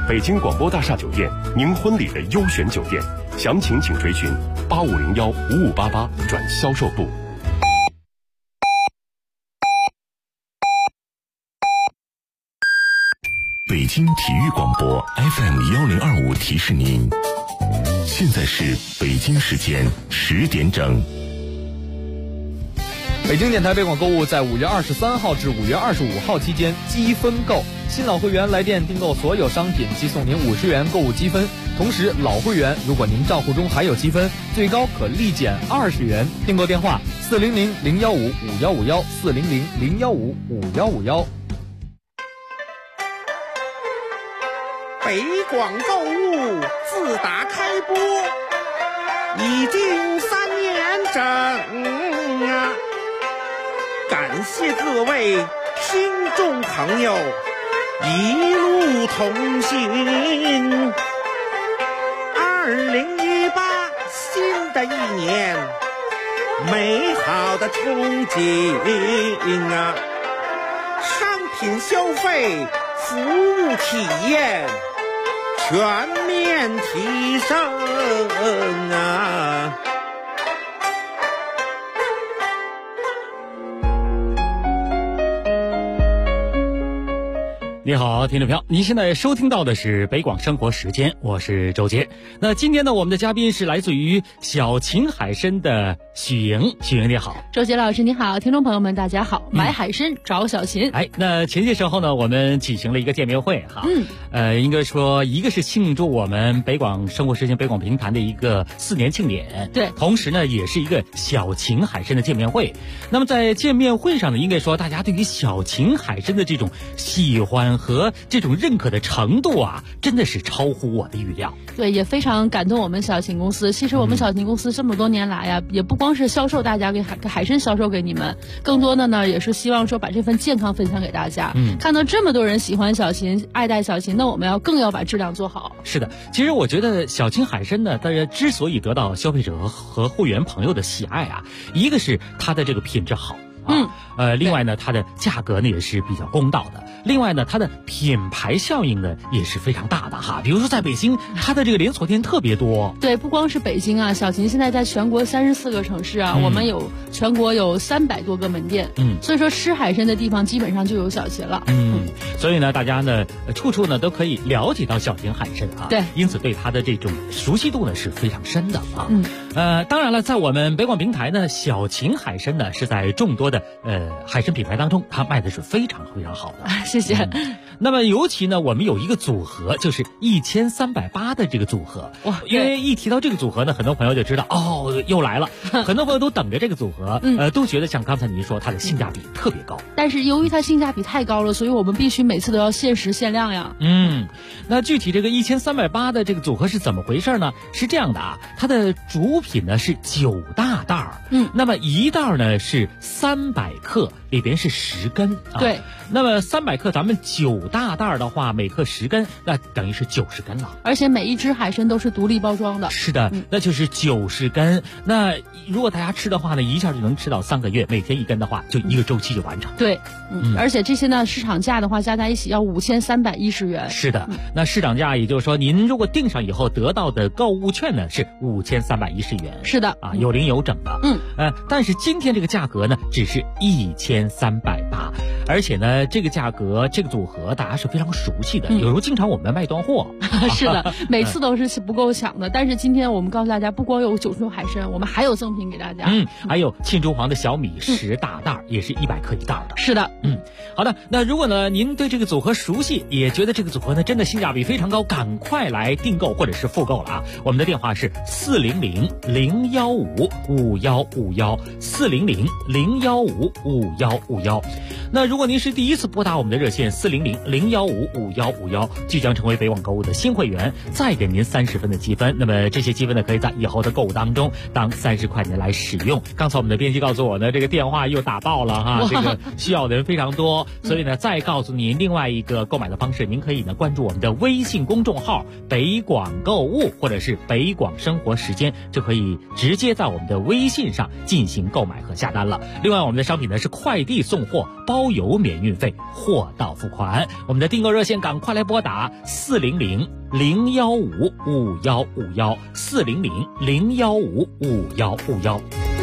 北京广播大厦酒店，您婚礼的优选酒店，详情请垂询85015588转销售部。北京体育广播 FM1025提示您，现在是北京时间10点整。 北京电台北广购物在5月23号至5月25号期间积分购，新老会员来电订购所有商品即送您50元购物积分，同时老会员如果您账户中还有积分，最高可立减20元。订购电话400-015-5151，400-015-5151。 北广购物自打开播已经3年整啊！感谢各位听众朋友一路同行。2018新的一年，美好的憧憬啊！商品消费，服务体验全面提升啊！ 你好，听众朋友，您现在收听到的是北广生活时间，我是周杰。那今天呢，我们的嘉宾是来自于小秦海参的许莹。许莹你好。 周杰老师你好，听众朋友们大家好。买海参找小秦。 那前些时候呢，我们举行了一个见面会哈。应该说一个是庆祝我们北广生活时间北广评弹的一个4年庆典， 对， 同时呢也是一个小秦海参的见面会。那么在见面会上呢，应该说大家对于小秦海参的这种喜欢和这种认可的程度啊，真的是超乎我的预料。 对，也非常感动我们小秦公司。其实我们小秦公司这么多年来呀，也不光是销售大家给海参销售给你们，更多的呢也是希望说把这份健康分享给大家。看到这么多人喜欢小秦，爱戴小秦，那我们更要把质量做好。 是的，其实我觉得小秦海参呢，大家之所以得到消费者和会员朋友的喜爱啊，一个是它的这个品质好。另外呢，它的价格呢也是比较公道的。另外呢，它的品牌效应呢也是非常大的哈。比如说在北京，它的这个连锁店特别多。 对，不光是北京啊，小秦现在在全国34个城市啊，我们全国有300多个门店。所以说吃海参的地方基本上就有小秦了。 所以呢，大家呢处处呢都可以了解到小秦海参啊。 对， 因此对它的这种熟悉度呢是非常深的啊。当然了，在我们北广平台呢，小秦海参呢是在众多的海参品牌当中，它卖的是非常非常好的。 谢谢。 那么尤其呢，我们有一个组合，就是1380的这个组合。哇，因为一提到这个组合呢，很多朋友就知道哦，又来了。很多朋友都等着这个组合，都觉得像刚才您说，它的性价比特别高。 但是由于它性价比太高了，所以我们必须每次都要限时限量呀。 那具体这个1380的这个组合是怎么回事呢？是这样的啊，它的主品呢是9大袋儿。那么一袋呢是300克，里边是10根啊。 对。 那么300克，咱们9大袋的话，每克10根，那等于是90根了。 而且每一只海参都是独立包装的。 是的，那就是90根。那如果大家吃的话呢，一下就能吃到3个月，每天1根的话，就1个周期就完成。 对，而且这些呢，市场价的话加在一起要5310元。 是的，那市场价也就是说，您如果订上以后得到的购物券呢是5310元。 是的， 啊，有零有整的。但是今天这个价格呢，只是1380，而且呢，这个价格这个组合大家是非常熟悉的，有时候经常我们卖断货。 是的，每次都是不够抢的。但是今天我们告诉大家，不光有9种海参，我们还有赠品给大家。 还有沁珠黄的小米10大袋，也是100克一袋的。 是的， 好的。那如果呢您对这个组合熟悉，也觉得这个组合呢真的性价比非常高，赶快来订购或者是复购了啊！我们的电话是400-015-5151，400-015-5151。那如果您是第一次拨打我们的热线400-015-5151，即将成为北网购物的新会员，再给您30分的积分。那么这些积分呢，可以在以后的购物当中当30块钱来使用。刚才我们的编辑告诉我呢，这个电话又打爆了哈，这个需要的人非常多，所以呢，再告诉您另外一个购买的方式，您可以呢关注我们的微信公众号北广购物或者是北广生活时间，就可以直接在我们的微信上进行购买和下单了。另外，我们的商品呢是快递送货，包邮 9免运费，货到付款。我们的订购热线赶快来拨打400-015-5151，400-015-5151。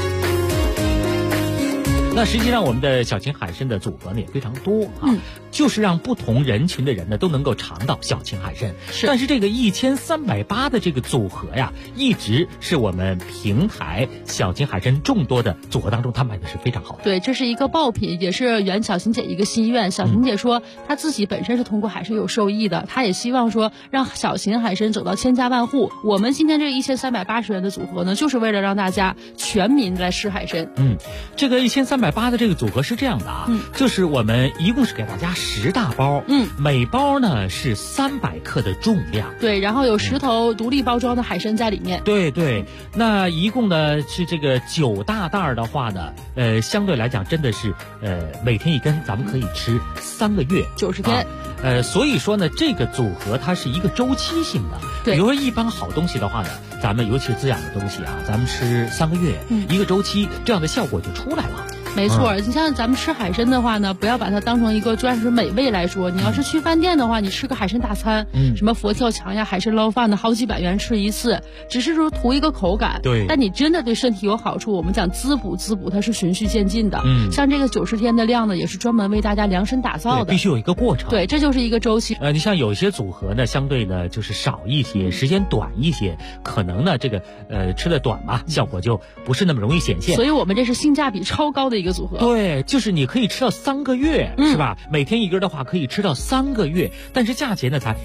那实际上我们的小秦海参的组合呢也非常多啊，就是让不同人群的人呢都能够尝到小秦海参。但是这个1380的这个组合呀，一直是我们平台小秦海参众多的组合当中，它卖的是非常好的。 对，这是一个爆品，也是圆小秦姐一个心愿。小秦姐说，她自己本身是通过海参有受益的，她也希望说让小秦海参走到千家万户。我们今天这个1380元的组合呢，就是为了让大家全民来吃海参。 这个1380的这个组合是这样的啊，就是我们一共是给大家10大包，每包呢是300克的重量， 对，然后有10头独立包装的海参在里面， 对，那一共呢是这个9大袋的话呢，相对来讲真的是每天一根，咱们可以吃3个月 90天。 所以说呢，这个组合它是一个周期性的。 对， 比如说一般好东西的话呢，咱们尤其是滋养的东西啊，咱们吃3个月，一个周期，这样的效果就出来了。 没错，你像咱们吃海参的话呢，不要把它当成一个专属美味来说。你要是去饭店的话，你吃个海参大餐，什么佛跳墙呀、海参捞饭的，好几百元吃一次，只是说图一个口感。 对， 但你真的对身体有好处，我们讲滋补，它是循序渐进的。像这个90天的量呢，也是专门为大家量身打造的， 必须有一个过程。 对，这就是一个周期。 你像有一些组合呢，相对呢就是少一些，时间短一些，可能呢这个吃的短嘛，效果就不是那么容易显现。 所以我们这是性价比超高的一个组合。 对，就是你可以吃到3个月，是吧？每天一根的话可以吃到3个月，但是价钱呢才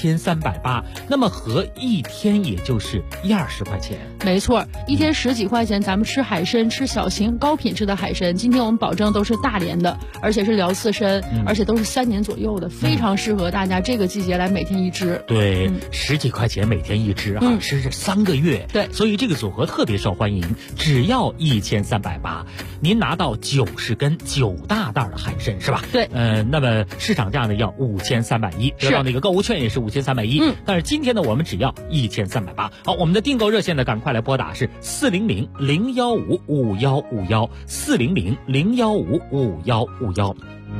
1380，那么合一天也就是120块钱。 没错，一天10几块钱，咱们吃海参，吃小型高品质的海参。今天我们保证都是大连的，而且是辽刺参，而且都是3年左右的，非常适合大家这个季节来每天一只。 对，10几块钱每天一只啊，吃3个月。 对， 所以这个组合特别受欢迎，只要1380，您拿到90根9大袋的海参是吧？ 对， 那么市场价呢要5310，得到那个购物券也是5310。但是今天呢，我们只要1380。好，我们的订购热线呢，赶快来拨打是400-015-5151，400-015-5151。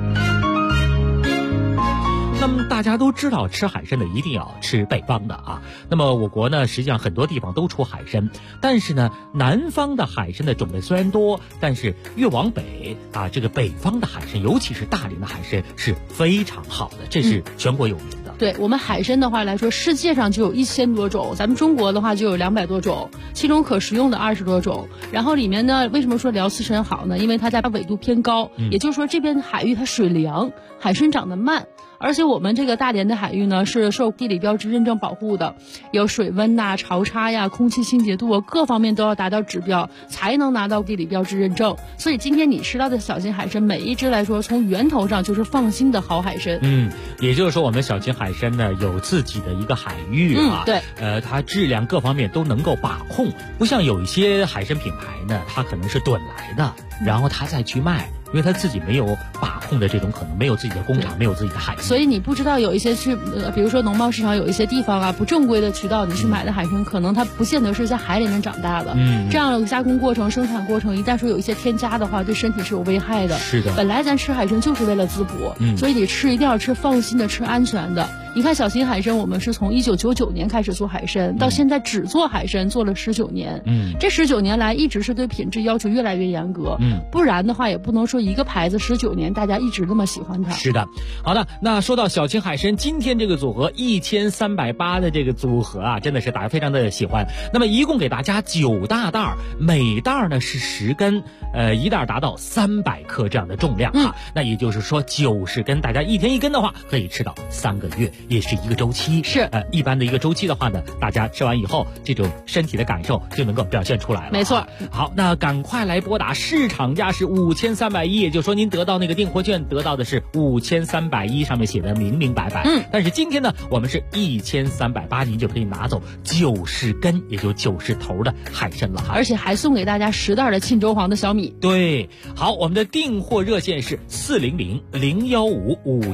那么大家都知道，吃海参的一定要吃北方的啊。那么我国呢，实际上很多地方都出海参，但是呢，南方的海参的种类虽然多，但是越往北啊，这个北方的海参，尤其是大连的海参是非常好的，这是全国有名的。 对，我们海参的话来说，世界上就有1000多种，咱们中国的话就有200多种，其中可食用的20多种。然后里面呢，为什么说辽刺参好呢？因为它在纬度偏高，也就是说这边海域它水凉，海参长得慢。而且我们这个大连的海域呢，是受地理标志认证保护的，有水温呐、潮差呀、空气清洁度啊，各方面都要达到指标，才能拿到地理标志认证。所以今天你吃到的小秦海参，每一只来说，从源头上就是放心的好海参。 也就是说，我们小秦海参呢有自己的一个海域啊， 对， 它质量各方面都能够把控，不像有一些海参品牌呢，它可能是囤来的，然后它再去卖。因为他自己没有把控的这种可能，没有自己的工厂，没有自己的海域， 所以你不知道有一些去比如说农贸市场有一些地方啊，不正规的渠道你去买的海参，可能它不见得是在海里面长大的。这样的加工过程、生产过程，一旦说有一些添加的话，对身体是有危害的。 是的， 本来咱吃海参就是为了滋补，所以你吃一定要吃放心的、吃安全的。你看小秦海参，我们是从1999年开始做海参，到现在只做海参做了19年。这19年来一直是对品质要求越来越严格。不然的话也不能说一个牌子19年大家一直那么喜欢它。 是的，好的，那说到小秦海参，今天这个组合1380的这个组合啊，真的是大家非常的喜欢。那么一共给大家9大袋，每袋呢是10根，一袋达到300克这样的重量啊。那也就是说90根，大家一天一根的话，可以吃到3个月。也是一个周期， 是一般的一个周期的话呢，大家吃完以后，这种身体的感受就能够表现出来了。 没错。 好，那赶快来拨打，市场价是5310，也就是说您得到那个订货券得到的是5310，上面写的明明白白。但是今天呢，我们是1380，您就可以拿走90根，也就90头的海参了哈。 而且还送给大家10袋的沁州黄的小米。 对，好，我们的订货热线是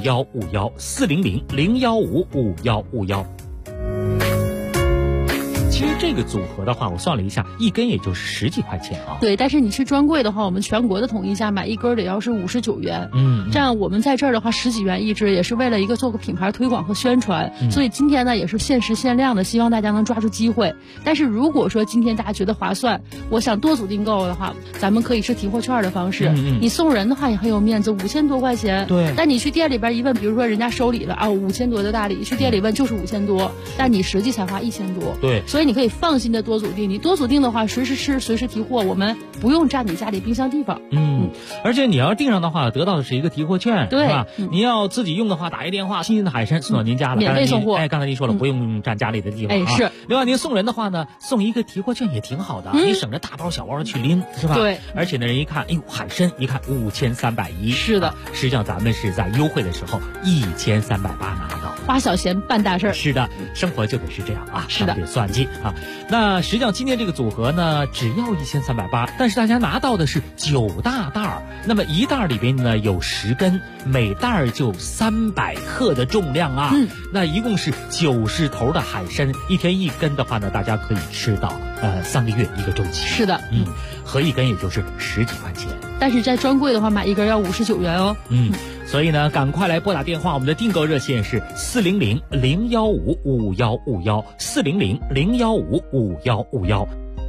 400-015-5151，400-015-5151。 其实这个组合的话，我算了一下，一根也就是10几块钱啊。 对，但是你去专柜的话，我们全国的统一价买一根得要是59元。这样我们在这儿的话10几元一支，也是为了一个做个品牌推广和宣传。所以今天呢也是限时限量的，希望大家能抓住机会。但是如果说今天大家觉得划算，我想多组订购的话，咱们可以是提货券的方式。你送人的话也很有面子，5000多块钱。 对。 但你去店里边一问，比如说人家收礼了啊，5000多的大礼，去店里问就是5000多，但你实际才花1000多。 对。 所以你可以放心的多组订，你多组订的话，随时吃随时提货，我们不用占你家里冰箱地方。 而且你要订上的话，得到的是一个提货券， 对吧？你要自己用的话，打一电话，新鲜的海参送到您家了， 免费送货。 刚才您说了，不用占家里的地方啊。 是。 另外您送人的话呢，送一个提货券也挺好的，你省着大包小包的去拎，是吧？ 对。 而且呢，人一看，哎呦，海参一看5310， 是的。 实际上咱们是在优惠的时候1380拿到， 花小钱办大事儿。 是的，生活就得是这样啊， 是的， 得算计啊。那实际上今天这个组合呢，只要1380，但是大家拿到的是9大袋儿，那么一袋里边呢有10根，每袋就300克的重量啊。那一共是90头的海参，一天1根的话呢，大家可以吃到3个月一个周期。 是的， 合一根也就是10几块钱。 但是在专柜的话，买一根要59元哦。 所以呢，赶快来拨打电话，我们的订购热线是400-015-5151，400-015-5151。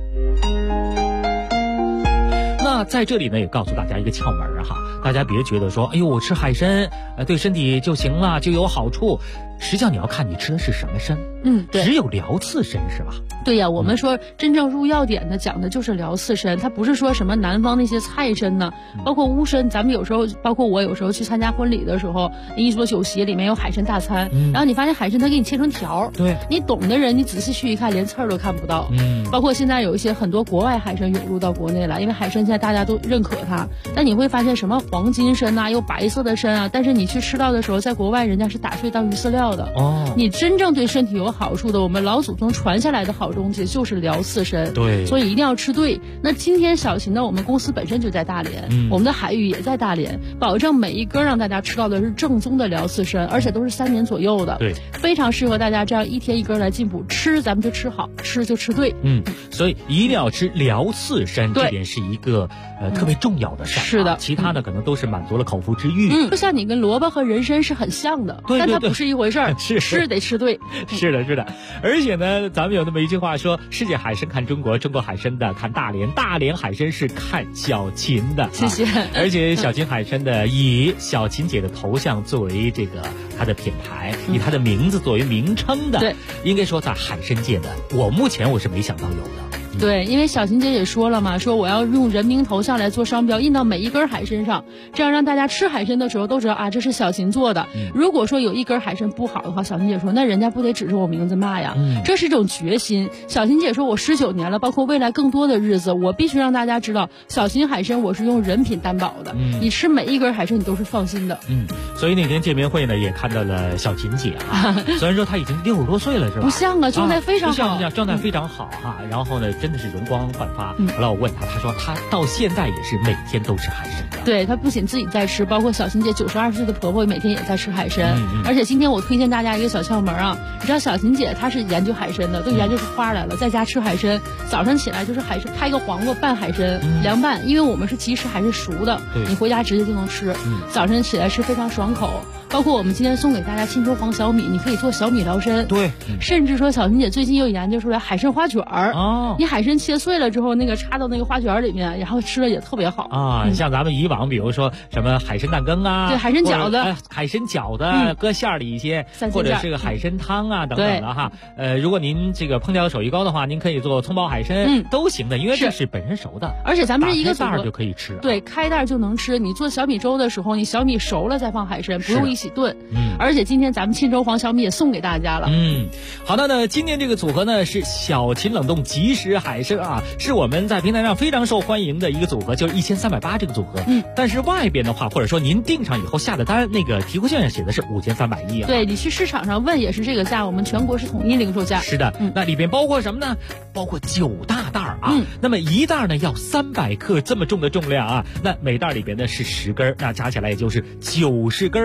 那在这里呢，也告诉大家一个窍门哈，大家别觉得说，哎呦，我吃海参，对身体就行了，就有好处。实际上你要看你吃的是什么参， 对， 只有辽刺参是吧？ 对呀，我们说真正入药典的讲的就是辽刺参，它不是说什么南方那些菜参呢，包括乌参，咱们有时候，包括我有时候去参加婚礼的时候，一桌酒席里面有海参大餐，然后你发现海参它给你切成条， 对， 你懂的人你仔细去一看，连刺儿都看不到。包括现在有一些很多国外海参涌入到国内了，因为海参现在大家都认可它，但你会发现什么黄金参啊，有白色的参啊，但是你去吃到的时候，在国外人家是打碎当鱼饲料的。你真正对身体有好处的，我们老祖宗传下来的好东西就是辽刺参， 对， 所以一定要吃对。那今天小秦呢，我们公司本身就在大连，我们的海域也在大连，保证每一根让大家吃到的是正宗的辽刺参，而且都是3年左右的， 对， 非常适合大家这样一天一根来进补。吃咱们就吃好，吃就吃对。 所以一定要吃辽刺参，这点是一个特别重要的事儿。 是的， 其他的可能都是满足了口腹之欲。 就像你跟萝卜和人参是很像的，但它不是一回事儿。吃得吃对。 是的，是的。而且呢，咱们有那么一句话说，世界海参看中国，中国海参的看大连，大连海参是看小秦的。 谢谢。 而且小秦海参的以小秦姐的头像作为这个它的品牌，以它的名字作为名称的， 对， 应该说在海参界的，目前我是没想到有的。 对，因为小秦姐也说了嘛，说我要用人名头像来做商标，印到每一根海参上，这样让大家吃海参的时候都知道啊，这是小秦做的。如果说有一根海参不好的话，小秦姐说那人家不得指着我名字骂呀。这是一种决心。小秦姐说我19年了，包括未来更多的日子，我必须让大家知道，小秦海参我是用人品担保的。你吃每一根海参你都是放心的。 所以那天见面会呢，也看到了小秦姐啊，虽然说她已经60多岁了，是吧？ 不像啊，状态非常好， 不像，状态非常好哈。然后呢，真的是容光焕发。后来我问她，她说她到现在也是每天都吃海参的。 对，她不仅自己在吃，包括小秦姐92岁的婆婆每天也在吃海参。而且今天我推荐大家一个小窍门啊，你知道小秦姐她是研究海参的，都研究出花来了，在家吃海参，早上起来就是海参，开个黄瓜拌海参，凉拌，因为我们是即食海参熟的，你回家直接就能吃。早晨起来吃非常爽口。包括我们今天送给大家沁州黄小米，你可以做小米辽参。 对， 甚至说小秦姐最近又研究出来海参花卷儿。你海参切碎了之后，那个插到那个花卷里面，然后吃了也特别好啊。像咱们以往比如说什么海参蛋羹啊， 对，海参饺子， 海参饺子搁馅儿里一些，或者是个海参汤啊等等的哈。如果您这个烹调手艺高的话，您可以做葱爆海参，都行的，因为这是本身熟的。 而且咱们是一个袋儿就可以吃。 对，开袋就能吃。你做小米粥的时候，你小米熟了再放海参，不用一起炖。而且今天咱们沁州黄小米也送给大家了。 好的呢，今天这个组合呢是小秦冷冻即食海参啊，是我们在平台上非常受欢迎的一个组合，就是1380这个组合。但是外边的话，或者说您订上以后下的单，那个提货券上写的是5310啊。 对，你去市场上问也是这个价，我们全国是统一零售价。 是的，那里边包括什么呢？包括9大袋啊。那么一袋呢要300克这么重的重量啊，那每袋里边呢是10根，那加起来也就是90根啊，一天一根。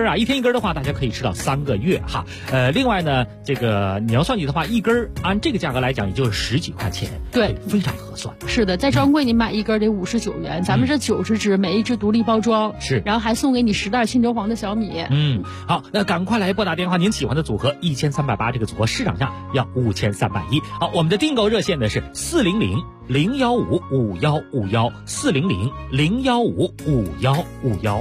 根的话，大家可以吃到3个月哈。另外呢，这个你要算计的话，一根按这个价格来讲，也就是10几块钱， 对， 非常合算。 是的，在专柜你买一根得59元，咱们这90只，每一只独立包装， 是， 然后还送给你10袋青州黄的小米。 好，那赶快来拨打电话，您喜欢的组合1380，这个组合市场价要5310。好，我们的订购热线呢是400-015-5151，400-015-5151。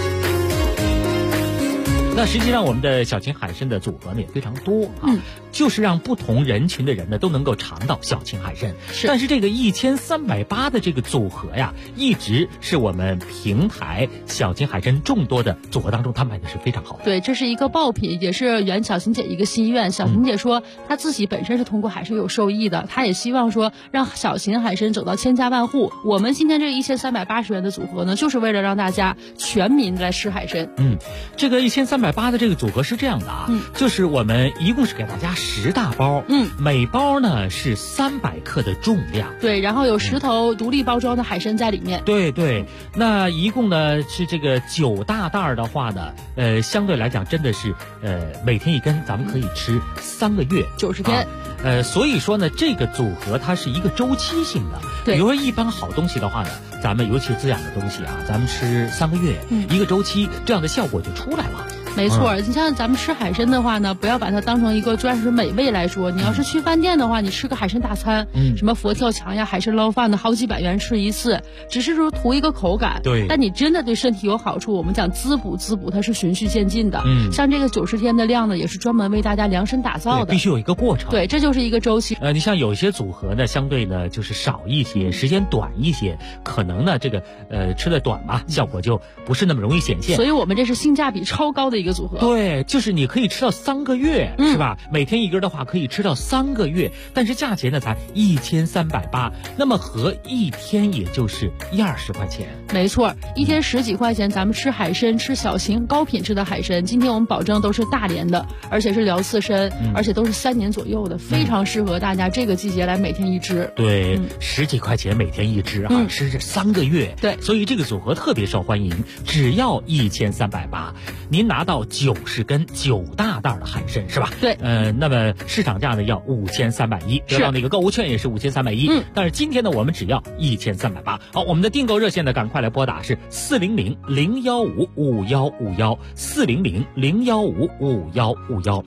那实际上我们的小秦海参的组合呢也非常多啊，就是让不同人群的人呢都能够尝到小秦海参。但是这个1380的这个组合呀，一直是我们平台小秦海参众多的组合当中，它卖的是非常好的。 对，这是一个爆品，也是圆小秦姐一个心愿。小秦姐说，她自己本身是通过海参有受益的，她也希望说让小秦海参走到千家万户。我们今天这个1380元的组合呢，就是为了让大家全民来吃海参。 这个1380的这个组合是这样的啊，就是我们一共是给大家10大包，每包呢是300克的重量， 对，然后有10头独立包装的海参在里面， 对，那一共呢是这个9大袋的话呢，相对来讲真的是每天一根，咱们可以吃3个月 90天。 所以说呢，这个组合它是一个周期性的。 对， 比如说一般好东西的话呢，咱们尤其滋养的东西啊，咱们吃3个月，一个周期，这样的效果就出来了。 没错，你像咱们吃海参的话呢，不要把它当成一个专属美味来说。你要是去饭店的话，你吃个海参大餐，什么佛跳墙呀、海参捞饭的，好几百元吃一次，只是说图一个口感。 对， 但你真的对身体有好处，我们讲滋补，它是循序渐进的。像这个90天的量呢，也是专门为大家量身打造的， 必须有一个过程。 对，这就是一个周期。 你像有一些组合呢，相对呢就是少一些，时间短一些，可能呢这个吃的短嘛，效果就不是那么容易显现。 所以我们这是性价比超高的一个组合。 对，就是你可以吃到3个月，是吧？每天一根的话可以吃到3个月，但是价钱呢才1380，那么合一天也就是20块钱。 没错，一天10几块钱，咱们吃海参，吃小型高品质的海参。今天我们保证都是大连的，而且是辽刺参，而且都是3年左右的，非常适合大家这个季节来每天一只。 对，10几块钱每天一只啊，吃这3个月。 对， 所以这个组合特别受欢迎，只要1380，您拿到90根9大袋的海参是吧？ 对， 那么市场价呢要5310，得到那个购物券也是5310。但是今天呢，我们只要1380。好，我们的订购热线呢，赶快来拨打是400-015-5151，400-015-5151。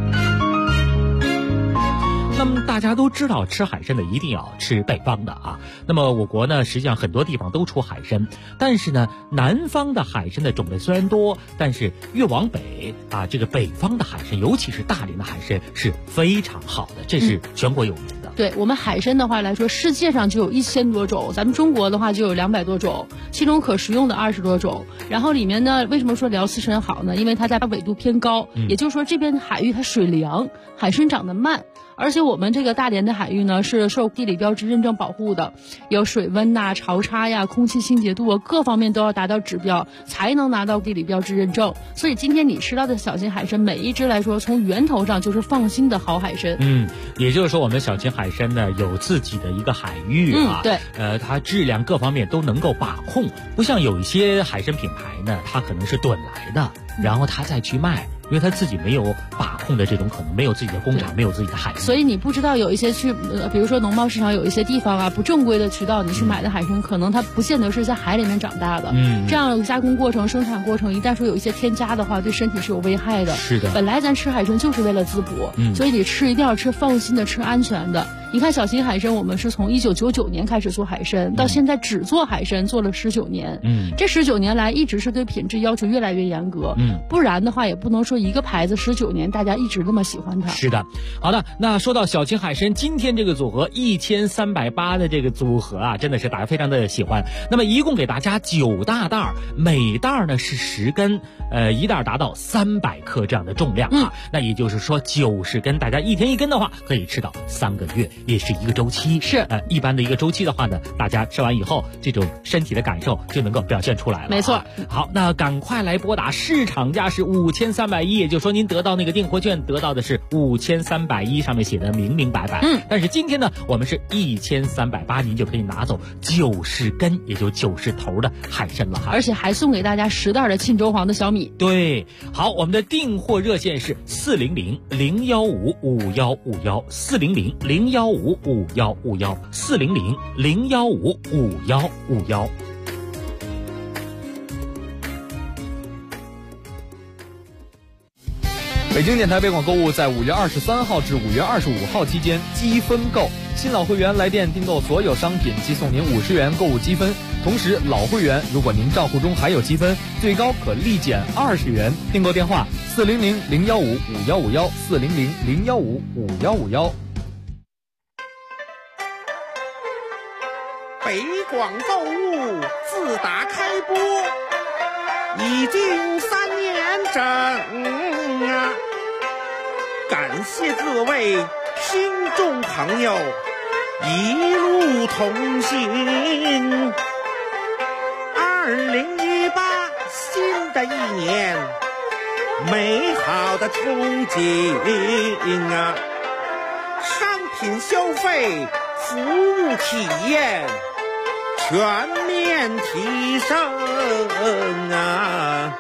那么大家都知道，吃海参的一定要吃北方的啊。那么我国呢，实际上很多地方都出海参，但是呢，南方的海参的种类虽然多，但是越往北啊，这个北方的海参，尤其是大连的海参是非常好的，这是全国有名的。 对，我们海参的话来说，世界上就有1000多种，咱们中国的话就有200多种，其中可食用的20多种。然后里面呢，为什么说辽刺参好呢？因为它在纬度偏高，也就是说这边海域它水凉，海参长得慢。而且我们这个大连的海域呢，是受地理标志认证保护的，有水温呐、潮差呀、空气清洁度啊，各方面都要达到指标，才能拿到地理标志认证。所以今天你吃到的小秦海参，每一只来说，从源头上就是放心的好海参。 也就是说，我们小秦海参呢有自己的一个海域啊， 对， 它质量各方面都能够把控，不像有一些海参品牌呢，它可能是趸来的，然后它再去卖。因为他自己没有把控的这种可能，没有自己的工厂，没有自己的海域， 所以你不知道有一些比如说农贸市场有一些地方啊，不正规的渠道，你去买的海参，可能它不见得是在海里面长大的。这样加工过程、生产过程，一旦说有一些添加的话，对身体是有危害的。 是的， 本来咱吃海参就是为了滋补，所以你吃一定要吃放心的、吃安全的。你看小秦海参，我们是从1999年开始做海参，到现在只做海参做了19年。这19年来一直是对品质要求越来越严格。不然的话也不能说一个牌子19年大家一直那么喜欢它。 是的，好的，那说到小秦海参，今天这个组合1380的这个组合啊，真的是大家非常的喜欢。那么一共给大家9大袋，每袋呢是10根，一袋达到300克这样的重量啊。那也就是说90根，大家一天一根的话，可以吃到3个月。 也是一个周期。 是一般的一个周期的话呢，大家吃完以后，这种身体的感受就能够表现出来了。 没错。 好，那赶快来拨打，市场价是5310，也就是说您得到那个订货券得到的是5310，上面写的明明白白。但是今天呢，我们是1380，您就可以拿走90根，也就90头的海参了哈。 而且还送给大家10袋的沁州黄的小米。 对，好，我们的订货热线是400-015-5151，400-015-5151，400-015-5151。 北京电台北广购物在5月23号至5月25号期间积分购，新老会员来电订购所有商品即送您50元购物积分，同时老会员如果您账户中还有积分，最高可立减20元。订购电话400-015-5151，400-015-5151。 北广购物自打开播已经3年整啊，感谢各位听众朋友一路同行。2018新的一年，美好的憧憬啊，商品消费、服务体验全面提升啊！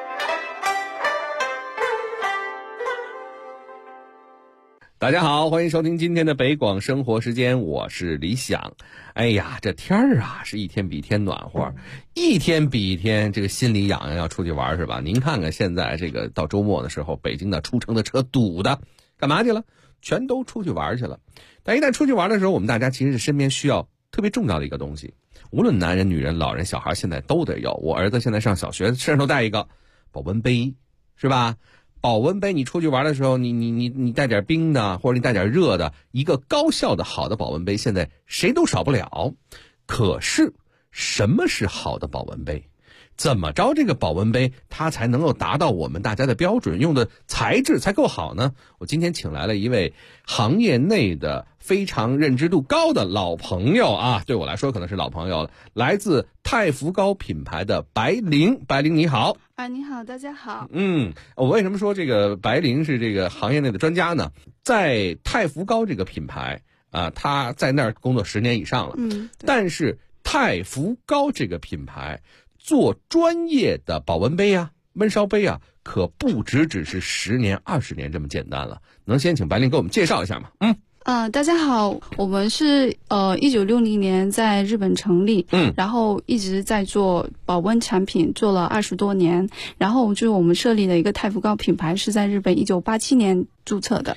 大家好，欢迎收听今天的北广生活时间，我是李想。哎呀，这天儿啊是一天比一天暖和，一天比一天这个心里痒痒，要出去玩是吧？您看看现在这个到周末的时候，北京的出城的车堵的，干嘛去了？全都出去玩去了。但一旦出去玩的时候，我们大家其实身边需要特别重要的一个东西，无论男人、女人、老人、小孩，现在都得有。我儿子现在上小学，身上都带一个保温杯，是吧？保温杯，你出去玩的时候，你带点冰的，或者你带点热的，一个高效的好的保温杯，现在谁都少不了。可是，什么是好的保温杯？怎么着这个保温杯它才能够达到我们大家的标准，用的材质才够好呢？我今天请来了一位行业内的非常认知度高的老朋友啊，对我来说可能是老朋友了，来自太福膏品牌的白灵。白灵你好。 你好，大家好。 我为什么说这个白灵是这个行业内的专家呢？在太福膏这个品牌啊，他在那儿工作10年以上了。但是太福膏这个品牌做专业的保温杯啊、焖烧杯啊，可不只是10年、20年这么简单了。能先请白灵给我们介绍一下吗？ 大家好，我们是1960年在日本成立，然后一直在做保温产品，做了20多年。然后就是我们设立的一个太福膏品牌是在日本1987年注册的。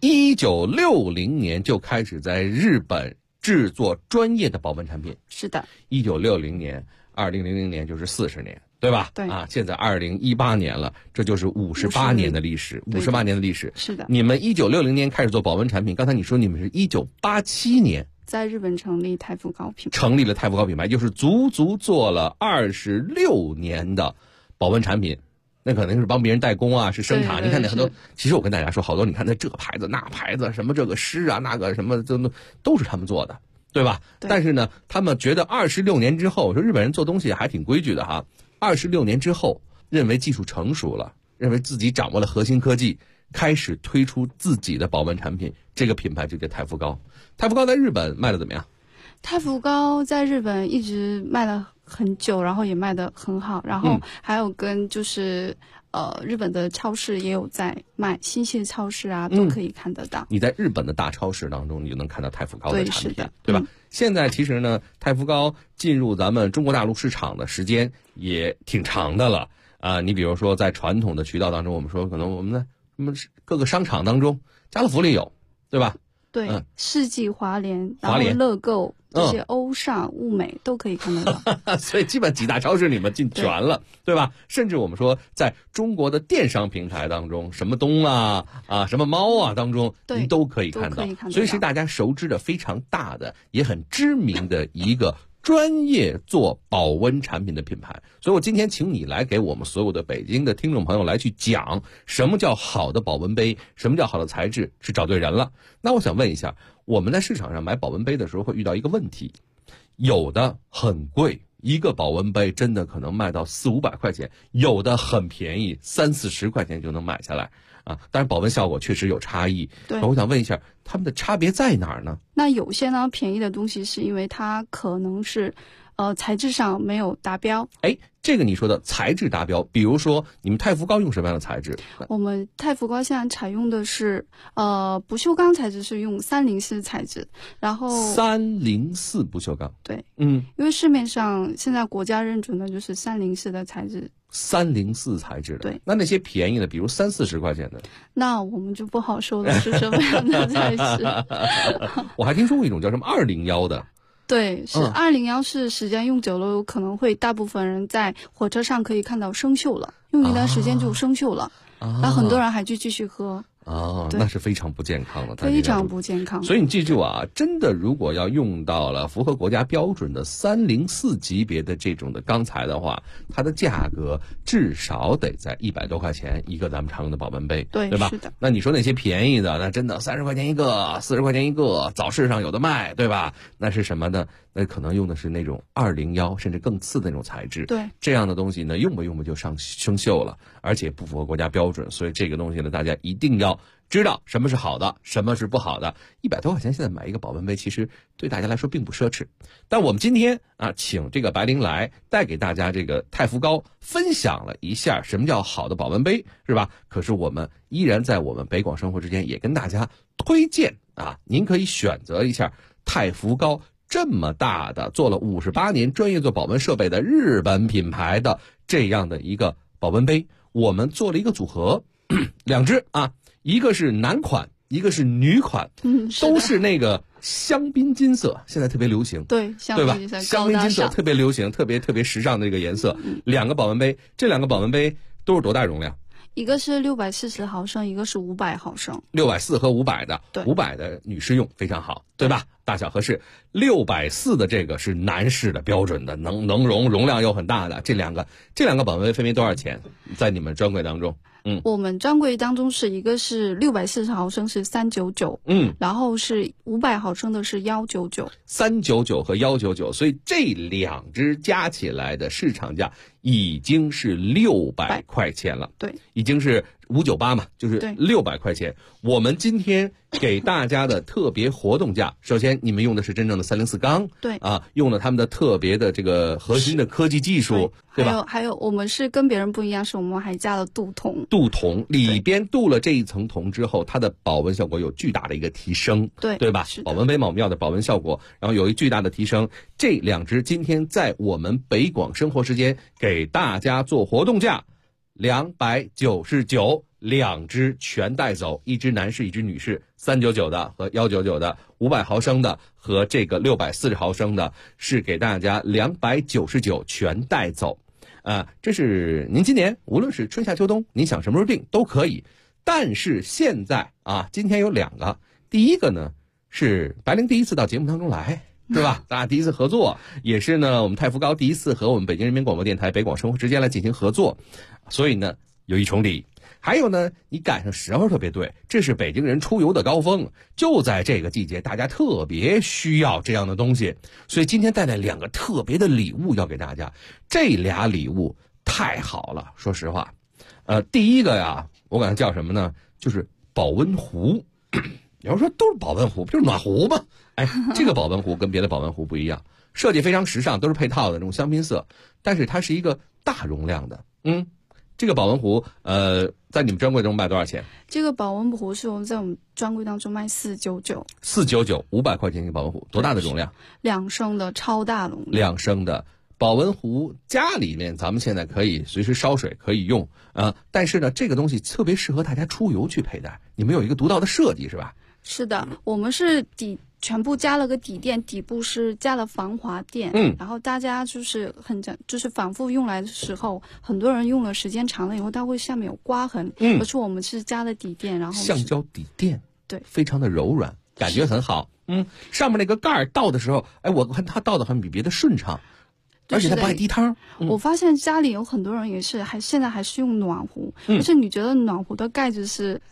1960年就开始在日本制作专业的保温产品。 是的。 1960年，2000年就是40年。对吧？ 对啊，现在2018年了，这就是58年的历史，58年的历史。 是的。 你们1960年开始做保温产品，刚才你说你们是1987年在日本成立太福膏品牌， 成立了太福膏品牌，就是足做了26年的保温产品。那可能是帮别人代工啊，是生产。你看那很多，其实我跟大家说，好多你看那这牌子那牌子，什么这个诗啊，那个什么都是他们做的，对吧？ 对。 但是呢，他们觉得26年之后，说日本人做东西还挺规矩的哈。26年之后，认为技术成熟了，认为自己掌握了核心科技，开始推出自己的保温产品，这个品牌就叫太福膏。太福膏在日本卖的怎么样？ 太福膏在日本一直卖了很久，然后也卖得很好，然后还有跟就是日本的超市也有在卖，新泻超市啊都可以看得到。 你在日本的大超市当中，你就能看到太福膏的产品，对吧？现在其实呢，太福膏进入咱们中国大陆市场的时间也挺长的了啊。你比如说在传统的渠道当中，我们说可能我们的什么各个商场当中，家乐福里有，对吧？ 对，世纪华联，然后乐购这些欧尚、物美都可以看得到。 所以基本几大超市里面进全了，对吧？甚至我们说在中国的电商平台当中，什么东啊什么猫啊当中，您都可以看到。所以是大家熟知的非常大的也很知名的一个专业做保温产品的品牌。所以我今天请你来给我们所有的北京的听众朋友来去讲什么叫好的保温杯，什么叫好的材质，是找对人了。那我想问一下，我们在市场上买保温杯的时候会遇到一个问题，有的很贵，一个保温杯真的可能卖到400-500块钱，有的很便宜，30-40块钱就能买下来啊。但是保温效果确实有差异。 对， 我想问一下，他们的差别在哪儿呢？ 那有些呢便宜的东西是因为它可能是材质上没有达标。 哎，这个你说的材质达标，比如说你们太福膏用什么样的材质？ 我们太福膏现在采用的是不锈钢材质，是用304材质，然后 304不锈钢。 对，因为市面上现在国家认准的就是304的材质。 304材质的。 对， 那些便宜的，比如30-40块钱的， 那我们就不好说了是什么样的材质。 我还听说过一种叫什么201的。 对，是201，是时间用久了，有可能会大部分人在火车上可以看到生锈了，用一段时间就生锈了，然后很多人还去继续喝。 那是非常不健康的， 非常不健康。 所以你记住啊，真的如果要用到了符合国家标准的304级别的这种的钢材的话，它的价格至少得在100多块钱一个咱们常用的保温杯，对吧？ 是的。 那你说那些便宜的，那真的30块钱一个，40块钱一个，早市上有的卖，对吧？那是什么呢？那可能用的是那种201甚至更次的那种材质。 对， 这样的东西呢，用吧就生锈了，而且不符合国家标准。所以这个东西呢，大家一定要知道什么是好的，什么是不好的。100多块钱现在买一个保温杯，其实对大家来说并不奢侈。但我们今天啊，请这个白灵来带给大家这个太福膏，分享了一下什么叫好的保温杯，是吧？可是我们依然在我们北广生活之间也跟大家推荐啊，您可以选择一下太福膏这么大的做了58年专业做保温设备的日本品牌的这样的一个保温杯，我们做了一个组合，2只啊，一个是男款，一个是女款，都是那个香槟金色，现在特别流行， 对吧？香槟金色特别流行，特别时尚的这个颜色。2个保温杯，这2个保温杯都是多大容量？ 一个是640毫升，一个是500毫升。 640和500的， 对 ，500的女士用非常好，对吧？大小合适。640的这个是男士的标准的，能容量又很大的。这两个保温杯分别多少钱？在你们专柜当中？ 我们专柜当中是一个是640毫升是399，然后是500毫升的是199，399 和199，所以这2只加起来的市场价已经是600块钱了， 对， 已经是598嘛，就是600块钱。我们今天给大家的特别活动价，首先你们用的是真正的304钢， 对啊，用了他们的特别的这个核心的科技技术，对吧？ 还有我们是跟别人不一样，是我们还加了镀铜， 里边镀了这一层铜之后，它的保温效果有巨大的一个提升，对吧？保温杯嘛，我们要的保温效果，然后有一巨大的提升。这2只今天在我们北广生活时间给大家做活动价，299，2只全带走，一只男士，一只女士，399的和199的，500毫升的和这个640毫升的，是给大家299全带走。这是您今年无论是春夏秋冬，您想什么时候订都可以。但是现在啊，今天有2个，第一个呢是白灵第一次到节目当中来，对吧？咱俩第一次合作，也是呢我们太福膏第一次和我们北京人民广播电台北广生活之间来进行合作，所以呢有一重礼。还有呢，你赶上时候特别对，这是北京人出游的高峰，就在这个季节，大家特别需要这样的东西，所以今天带来2个特别的礼物要给大家。这俩礼物太好了，说实话，第一个呀，我管它叫什么呢？就是保温壶。有人说都是保温壶，不就是暖壶吗？这个保温壶跟别的保温壶不一样，设计非常时尚，都是配套的那种香槟色，但是它是一个大容量的。这个保温壶，在你们专柜中卖多少钱？ 这个保温壶是我们在我们专柜当中卖 499，500块钱一个保温壶，多大的容量 ？2升的超大容量。 2升的保温壶，家里面咱们现在可以随时烧水可以用但是呢，这个东西特别适合大家出游去佩戴。你们有一个独到的设计是吧？ 是的，我们是全部加了个底垫，底部是加了防滑垫，然后大家就是反复用来的时候，很多人用了时间长了以后，它会下面有刮痕，可是我们是加了底垫，然后橡胶底垫， 对， 非常的柔软，感觉很好。 上面那个盖儿倒的时候，哎，我看它倒的好像比别的顺畅。而且它不爱滴汤。 我发现家里有很多人也是，现在还是用暖壶，而且你觉得暖壶的盖子是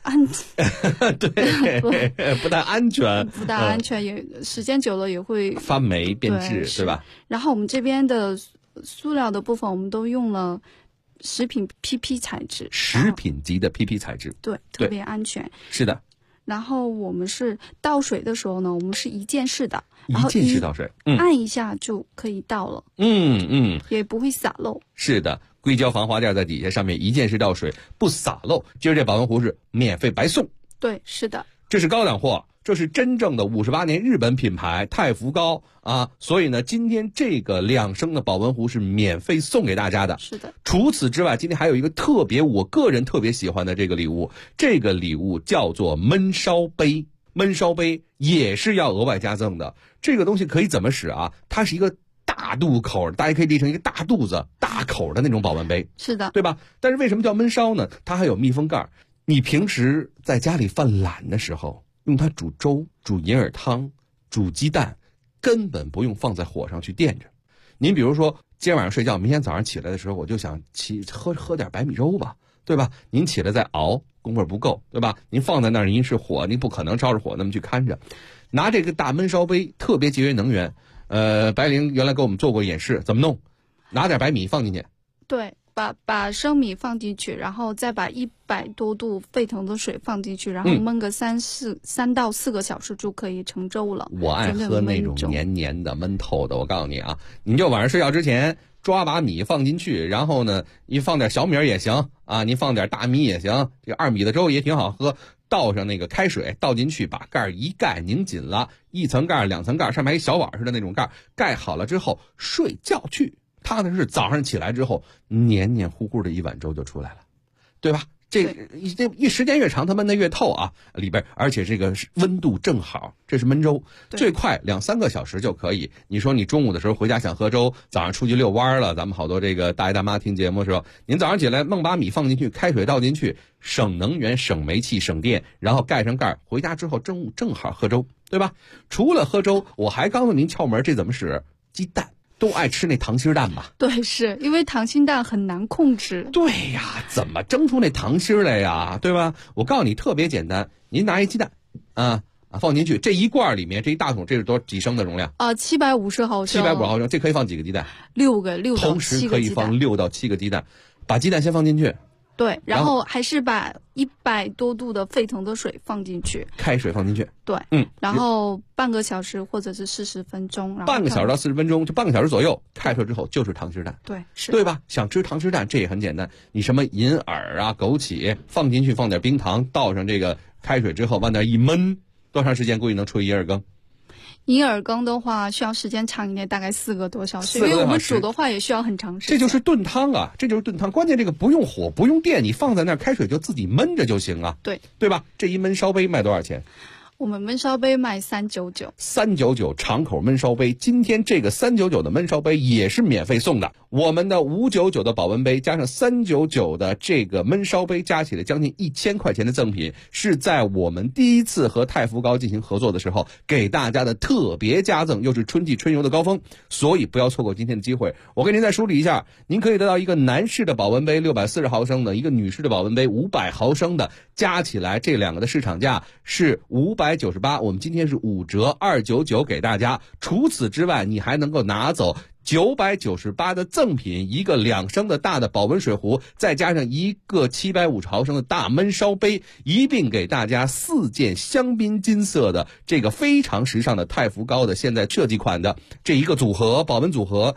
对，不太安全， 不太安全，也时间久了也会发霉变质，对吧？ 然后我们这边的塑料的部分，我们都用了食品 PP 材质， 食品级的 PP 材质， 对，特别安全。 是的。 然后我们是倒水的时候呢，我们是一键式的， 一键式倒水， 按一下就可以倒了，也不会洒漏。 是的，硅胶防滑垫在底下，上面一键式倒水，不洒漏。今儿这保温壶是免费白送。 对，是的， 这是高档货，这是真正的58年日本品牌太福高啊，所以呢，今天这个2升的保温壶是免费送给大家的。 是的。 除此之外，今天还有一个我个人特别喜欢的这个礼物，这个礼物叫做焖烧杯。焖烧杯也是要额外加赠的。这个东西可以怎么使啊？它是一个大肚口，大家可以理成一个大肚子、大口的那种保温杯。 是的， 对吧？但是为什么叫焖烧呢？它还有密封盖。你平时在家里犯懒的时候，用它煮粥、煮银耳汤、煮鸡蛋，根本不用放在火上去垫着。您比如说，今天晚上睡觉，明天早上起来的时候，我就想喝点白米粥吧，对吧？您起来再熬，功夫不够，对吧？您放在那儿，您是火，您不可能照着火那么去看着。拿这个大焖烧杯特别节约能源。白灵原来给我们做过演示，怎么弄？拿点白米放进去， 对，把生米放进去，然后再把100多度沸腾的水放进去，然后焖个3到4个小时就可以成粥了。 我爱喝那种黏黏的、焖透的。我告诉你啊，你就晚上睡觉之前抓把米放进去，然后呢，你放点小米也行啊，你放点大米也行，这个2米的粥也挺好喝。倒上那个开水，倒进去，把盖一盖，拧紧了，1层盖、2层盖，上面一小碗似的那种盖，盖好了之后睡觉去。踏踏实实早上起来之后，黏黏糊糊的一碗粥就出来了，对吧？这时间越长，它焖得越透啊，里边而且这个温度正好，这是焖粥，最快2-3个小时就可以。你说你中午的时候回家想喝粥，早上出去遛弯了，咱们好多这个大爷大妈听节目的时候，您早上起来弄把米放进去，开水倒进去，省能源、省煤气、省电，然后盖上盖，回家之后中午正好喝粥，对吧？除了喝粥，我还告诉您窍门，这怎么使？鸡蛋。都爱吃那溏心蛋吧？ 对，是因为溏心蛋很难控制。 对呀，怎么蒸出那溏心来呀？对吧？我告诉你，特别简单，您拿一鸡蛋，放进去，这一罐里面，这一大桶，这是几升的容量 ？750毫升。 750毫升，这可以放几个鸡蛋 ？6到7个。 同时可以放6到7个鸡蛋，把鸡蛋先放进去。 对，然后还是把100多度的沸腾的水放进去， 开水放进去， 对，然后半个小时或者是40分钟， 半个小时到40分钟，就半个小时左右，开出来之后就是溏心蛋， 对，是， 对吧？想吃溏心蛋，这也很简单，你什么银耳啊、枸杞放进去，放点冰糖，倒上这个开水之后，往那一焖，多长时间估计能出一银耳羹？ 银耳羹的话需要时间长一点，大概4个多小时，因为我们煮的话也需要很长时间。 这就是炖汤啊，这就是炖汤。关键这个不用火，不用电，你放在那儿开水就自己焖着就行啊。 对， 对吧？这一焖烧杯卖多少钱？ 我们焖烧杯卖399。 399长口焖烧杯，今天这个399的焖烧杯也是免费送的。我们的599的保温杯加上399的这个焖烧杯，加起来将近1000块钱的赠品，是在我们第一次和太福高进行合作的时候给大家的特别加赠，又是春季春游的高峰，所以不要错过今天的机会。我给您再梳理一下，您可以得到一个男士的保温杯640毫升的，一个女士的保温杯500毫升的，加起来这2个的市场价是598，我们今天是5折299给大家。除此之外，你还能够拿走998的赠品，一个2升的大的保温水壶，再加上一个750毫升的大焖烧杯，一并给大家4件香槟金色的这个非常时尚的太福高的现在设计款的这一个组合，保温组合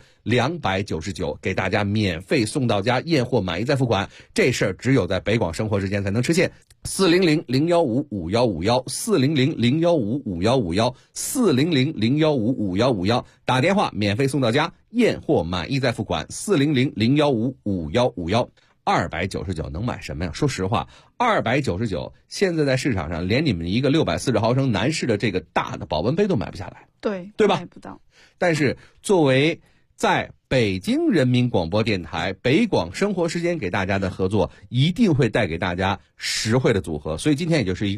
299，给大家免费送到家，验货满意再付款。这事儿只有在北广生活之间才能实现。400-015-5151，400-015-5151，400-015-5151，打电话免费送到家，验货满意再付款。400-015-5151，299能买什么呀？说实话，299现在在市场上连你们一个640毫升男士的这个大的保温杯都买不下来， 对吧？ 买不到。 但是作为在北京人民广播电台北广生活时间给大家的合作，一定会带给大家实惠的组合。所以今天也就是一个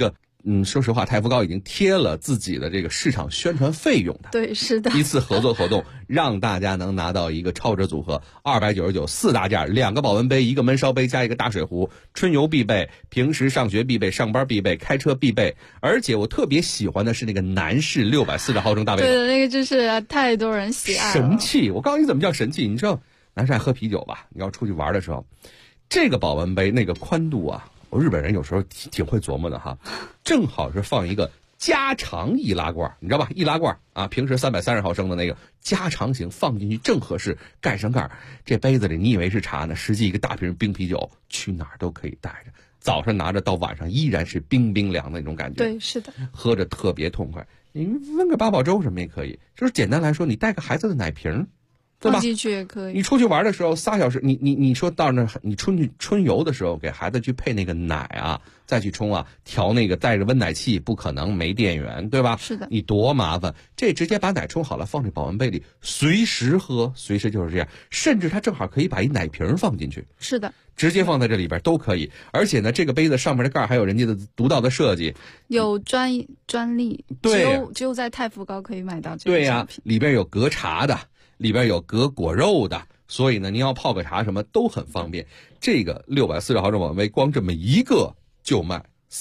说实话，太福高已经贴了自己的这个市场宣传费用的。 对，是的。 一次合作活动，让大家能拿到一个超值组合，299 4大件，2个保温杯，1个焖烧杯加1个大水壶，春游必备，平时上学必备，上班必备，开车必备。而且我特别喜欢的是那个男士640毫升大杯。 对的，那个就是太多人喜爱了。 神器！我告诉你怎么叫神器，你知道男士爱喝啤酒吧？你要出去玩的时候，这个保温杯那个宽度啊，日本人有时候挺会琢磨的哈，正好是放一个加长易拉罐，你知道吧？易拉罐啊，平时330毫升的那个加长型放进去正合适，盖上盖。这杯子里你以为是茶呢，实际一个大瓶冰啤酒，去哪儿都可以带着，早上拿着到晚上依然是冰冰凉的那种感觉。 对，是的， 喝着特别痛快。你焖个八宝粥什么也可以，就是简单来说，你带个孩子的奶瓶，对吧？ 放进去也可以。 你出去玩的时候3小时，你说到那你春游的时候给孩子去配那个奶啊，再去冲啊，调那个带着温奶器，不可能没电源，对吧？ 是的。 你多麻烦，这直接把奶冲好了，放这保温杯里，随时喝，随时就是这样。甚至它正好可以把一奶瓶放进去。 是的。 直接放在这里边都可以。而且呢，这个杯子上面的盖还有人家的独到的设计， 有专利， 对， 只有在太福高可以买到这个商品。 对呀，里边有隔茶的。里边有隔果肉的，所以呢，您要泡个茶什么都很方便。这个640毫升保温杯，光这么一个就卖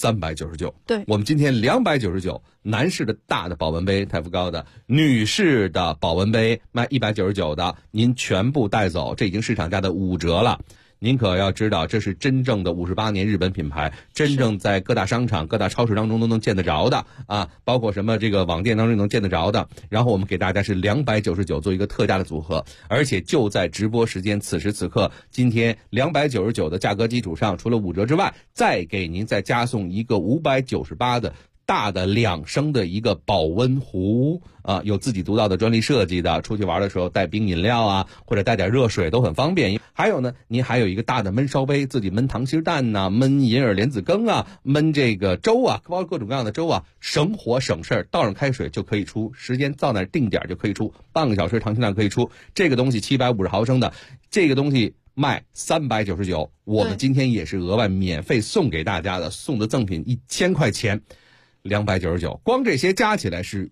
399。 对， 我们今天299，男士的大的保温杯太福高的，女士的保温杯卖199的，您全部带走，这已经市场价的5折了。您可要知道，这是真正的58年日本品牌，真正在各大商场、各大超市当中都能见得着的啊，包括什么这个网店当中能见得着的。然后我们给大家是299做一个特价的组合，而且就在直播时间，此时此刻，今天299的价格基础上，除了5折之外，再给您再加送一个598的大的2升的一个保温壶啊，有自己独到的专利设计的，出去玩的时候带冰饮料啊，或者带点热水都很方便。还有呢，您还有一个大的焖烧杯，自己焖溏心蛋呐，焖银耳莲子羹啊，焖这个粥啊，包括各种各样的粥啊，省火省事儿，倒上开水就可以出，时间到那儿定点就可以出，半个小时溏心蛋可以出。这个东西750毫升的，这个东西卖399，我们今天也是额外免费送给大家的，送的赠品1000块钱。299，光这些加起来是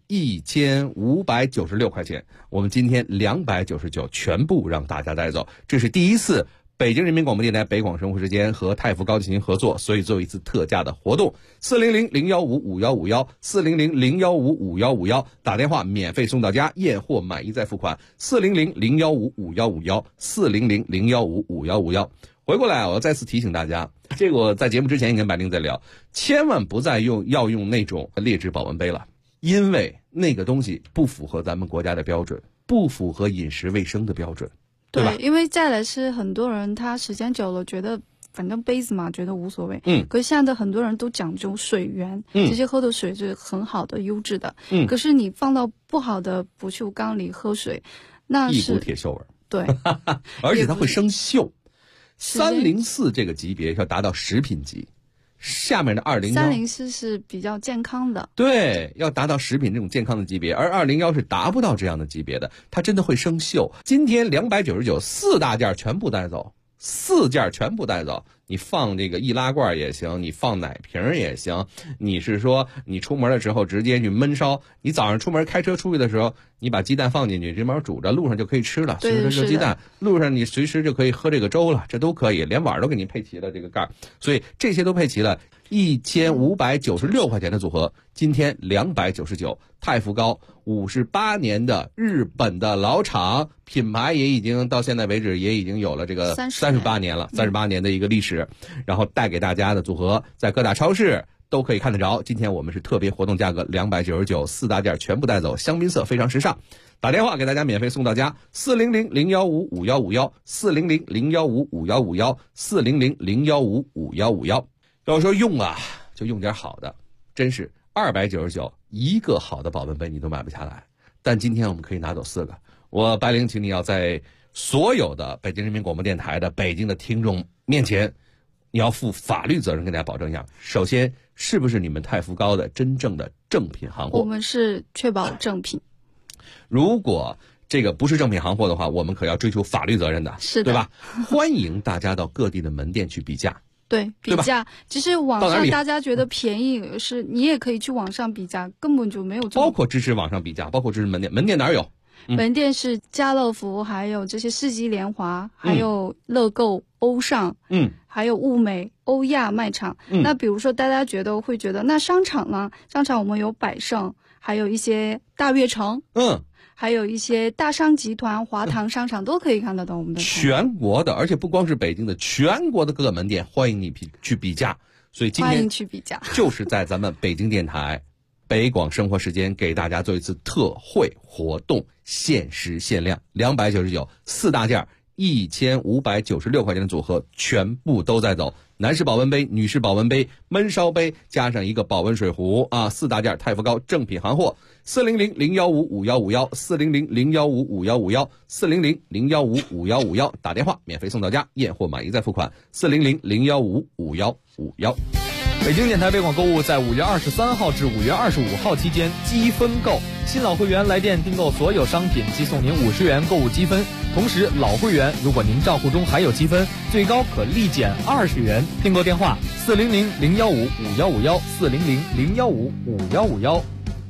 1596块钱。我们今天299全部让大家带走，这是第一次北京人民广播电台北广生活时间和太福高进行合作，所以做一次特价的活动。400-015-5151，400-015-5151，打电话免费送到家，验货满意再付款。400-015-5151，400-015-5151。回过来，我要再次提醒大家，这个我在节目之前也跟白灵在聊，千万不再要用那种劣质保温杯了，因为那个东西不符合咱们国家的标准，不符合饮食卫生的标准，对吧？ 因为再来是很多人他时间久了觉得反正杯子嘛，觉得无所谓。可是现在的很多人都讲究水源，这些喝的水是很好的、优质的。可是你放到不好的不锈钢里喝水，那是一股铁锈味。 对， 而且它会生锈。304这个级别要达到食品级，下面的201，304 是比较健康的， 对，要达到食品这种健康的级别，而201是达不到这样的级别的，它真的会生锈。今天299 4大件全部带走，4件全部带走。你放这个易拉罐也行，你放奶瓶也行，你是说你出门的时候直接去焖烧，你早上出门开车出去的时候，你把鸡蛋放进去，这边煮着，路上就可以吃了，随时热鸡蛋，路上你随时就可以喝这个粥了，这都可以，连碗都给你配齐了这个盖，所以这些都配齐了。1596块钱的组合，今天299，太福高58年的日本的老厂，品牌也已经到现在为止也已经有了这个38年了，38年的一个历史。然后带给大家的组合，在各大超市都可以看得着。今天我们是特别活动价格299， 4大件全部带走，香槟色非常时尚。打电话给大家免费送到家，400-015-5151， 400-015-5151， 400-015-5151。要说用啊，就用点好的，真是299一个好的保温杯你都买不下来。但今天我们可以拿走4个。我白灵请你要在所有的北京人民广播电台的北京的听众面前，你要负法律责任，跟大家保证一下。首先，是不是你们太福高的真正的正品行货？ 我们是确保正品。 如果这个不是正品行货的话，我们可要追究法律责任的， 是的， 对吧？欢迎大家到各地的门店去比价， 对，比价，其实网上大家觉得便宜，是你也可以去网上比价，根本就没有这么。 包括支持网上比价，包括支持门店，门店哪儿有？ 门店是家乐福，还有这些世纪联华，还有乐购、欧尚，还有物美、欧亚卖场。那比如说大家会觉得那商场呢？商场我们有百盛，还有一些大悦城，还有一些大商集团、华堂商场都可以看得到我们的全国的，而且不光是北京的，全国的各个门店欢迎你去比价。所以今天欢迎去比价， 就是在咱们北京电台北广生活时间给大家做一次特惠活动，限时限量299，四大件1596块钱的组合全部都在走。男士保温杯、女士保温杯、焖烧杯，加上一个保温水壶啊，四大件太福高正品行货。400-015-5151，400-015-5151，400-015-5151，打电话免费送到家，验货满意再付款。400-015-5151。 北京电台北广购物在5月23号至5月25号期间积分购，新老会员来电订购所有商品即送您50元购物积分，同时老会员如果您账户中还有积分，最高可立减20元。订购电话400-015-5151，400-015-5151。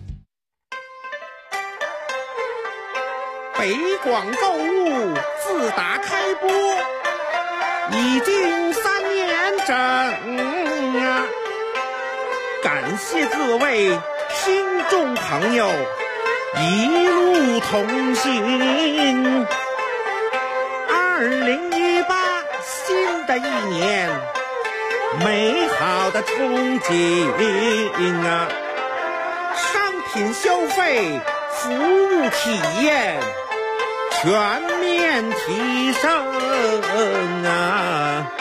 北广购物自打开播已经3年整啊！感谢各位听众朋友一路同行。2018新的一年，美好的憧憬啊！商品消费、服务体验全面提升啊！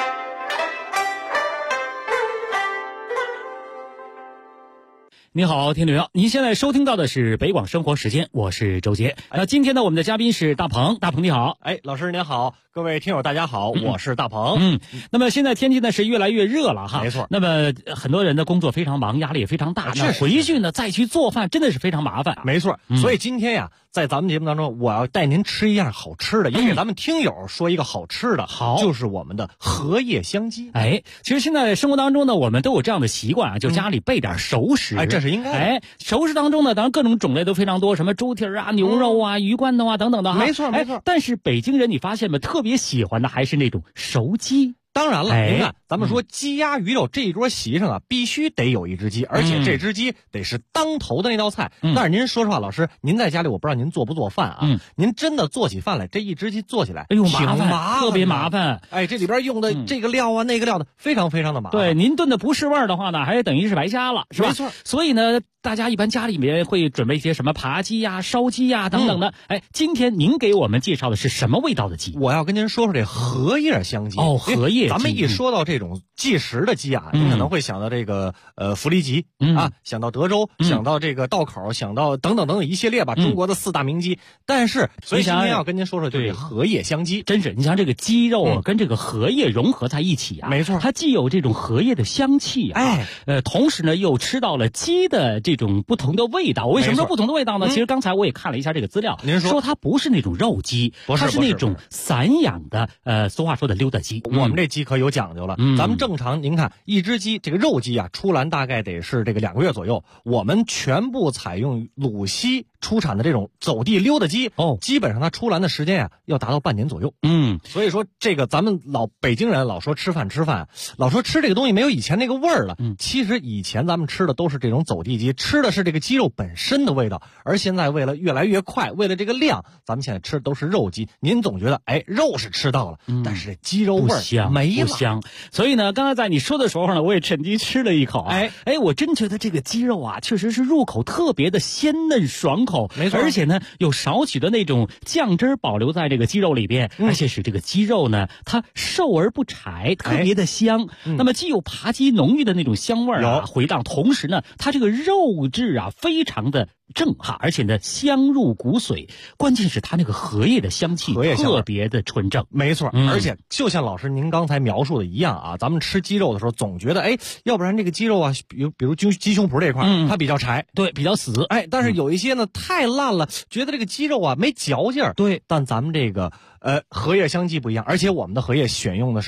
你好，听众朋友，您现在收听到的是北广生活时间，我是周杰。那今天呢，我们的嘉宾是大鹏，大鹏你好。 老师您好，各位听友大家好，我是大鹏。 那么现在天气呢是越来越热了哈， 没错。 那么很多人的工作非常忙，压力也非常大，那回去呢再去做饭真的是非常麻烦啊。 没错，所以今天呀，在咱们节目当中，我要带您吃一样好吃的，也给咱们听友说一个好吃的，就是我们的荷叶香鸡。 其实现在生活当中呢，我们都有这样的习惯啊，就家里备点熟食。 这是应该的。 熟食当中呢，当然各种种类都非常多，什么猪蹄啊、牛肉啊、鱼罐头啊等等的哈。 没错没错。 但是北京人你发现没，特别喜欢的还是那种熟鸡。 当然了，您看，咱们说鸡鸭鱼肉这一桌席上啊，必须得有一只鸡，而且这只鸡得是当头的那道菜。但是您说实话，老师，您在家里我不知道您做不做饭啊？您真的做起饭来，这一只鸡做起来， 麻烦，特别麻烦。 这里边用的这个料啊，那个料的，非常非常的麻烦。 对，您炖的不是味儿的话呢，还等于是白瞎了，是吧？ 没错。 所以呢，大家一般家里面会准备一些什么扒鸡呀、烧鸡呀等等的。今天您给我们介绍的是什么味道的鸡？ 我要跟您说说这荷叶香鸡。 荷叶鸡。 咱们一说到这种即食的鸡啊，你可能会想到这个福利吉啊，想到德州，想到这个道口，想到等等等等一系列吧，中国的4大名鸡。但是，所以今天要跟您说说就是荷叶香鸡。 真是，你像这个鸡肉啊，跟这个荷叶融合在一起啊， 没错， 它既有这种荷叶的香气啊，同时呢又吃到了鸡的这种不同的味道。为什么说不同的味道呢？其实刚才我也看了一下这个资料， 您说它不是那种肉鸡，它是那种散养的，俗话说的溜达鸡。 我们这鸡可有讲究了。咱们正常，您看一只鸡，这个肉鸡啊，出栏大概得是这个2个月左右。我们全部采用鲁西出产的这种走地溜达鸡，基本上它出栏的时间啊，要达到半年左右。所以说这个咱们北京人老说吃饭，老说吃这个东西没有以前那个味儿了。其实以前咱们吃的都是这种走地鸡，吃的是这个鸡肉本身的味道。而现在为了越来越快，为了这个量，咱们现在吃的都是肉鸡。您总觉得肉是吃到了，但是这鸡肉味儿没了。 不香。所以呢，刚才在你说的时候呢，我也趁机吃了一口啊。我真觉得这个鸡肉啊，确实是入口特别的鲜嫩爽口， 没错。 而且呢，有少许的那种酱汁保留在这个鸡肉里边，而且使这个鸡肉呢，它瘦而不柴，特别的香。那么既有扒鸡浓郁的那种香味啊回荡，同时呢，它这个肉质啊非常的正哈，而且呢香入骨髓，关键是它那个荷叶的香气特别的纯正。 没错，而且就像老师您刚才描述的一样啊，咱们吃鸡肉的时候总觉得要不然这个鸡肉啊，比如鸡胸脯这块它比较柴， 对，比较死。 但是有一些呢太烂了，觉得这个鸡肉啊没嚼劲儿。 对， 但咱们这个荷叶香鸡不一样，而且我们的荷叶选用的是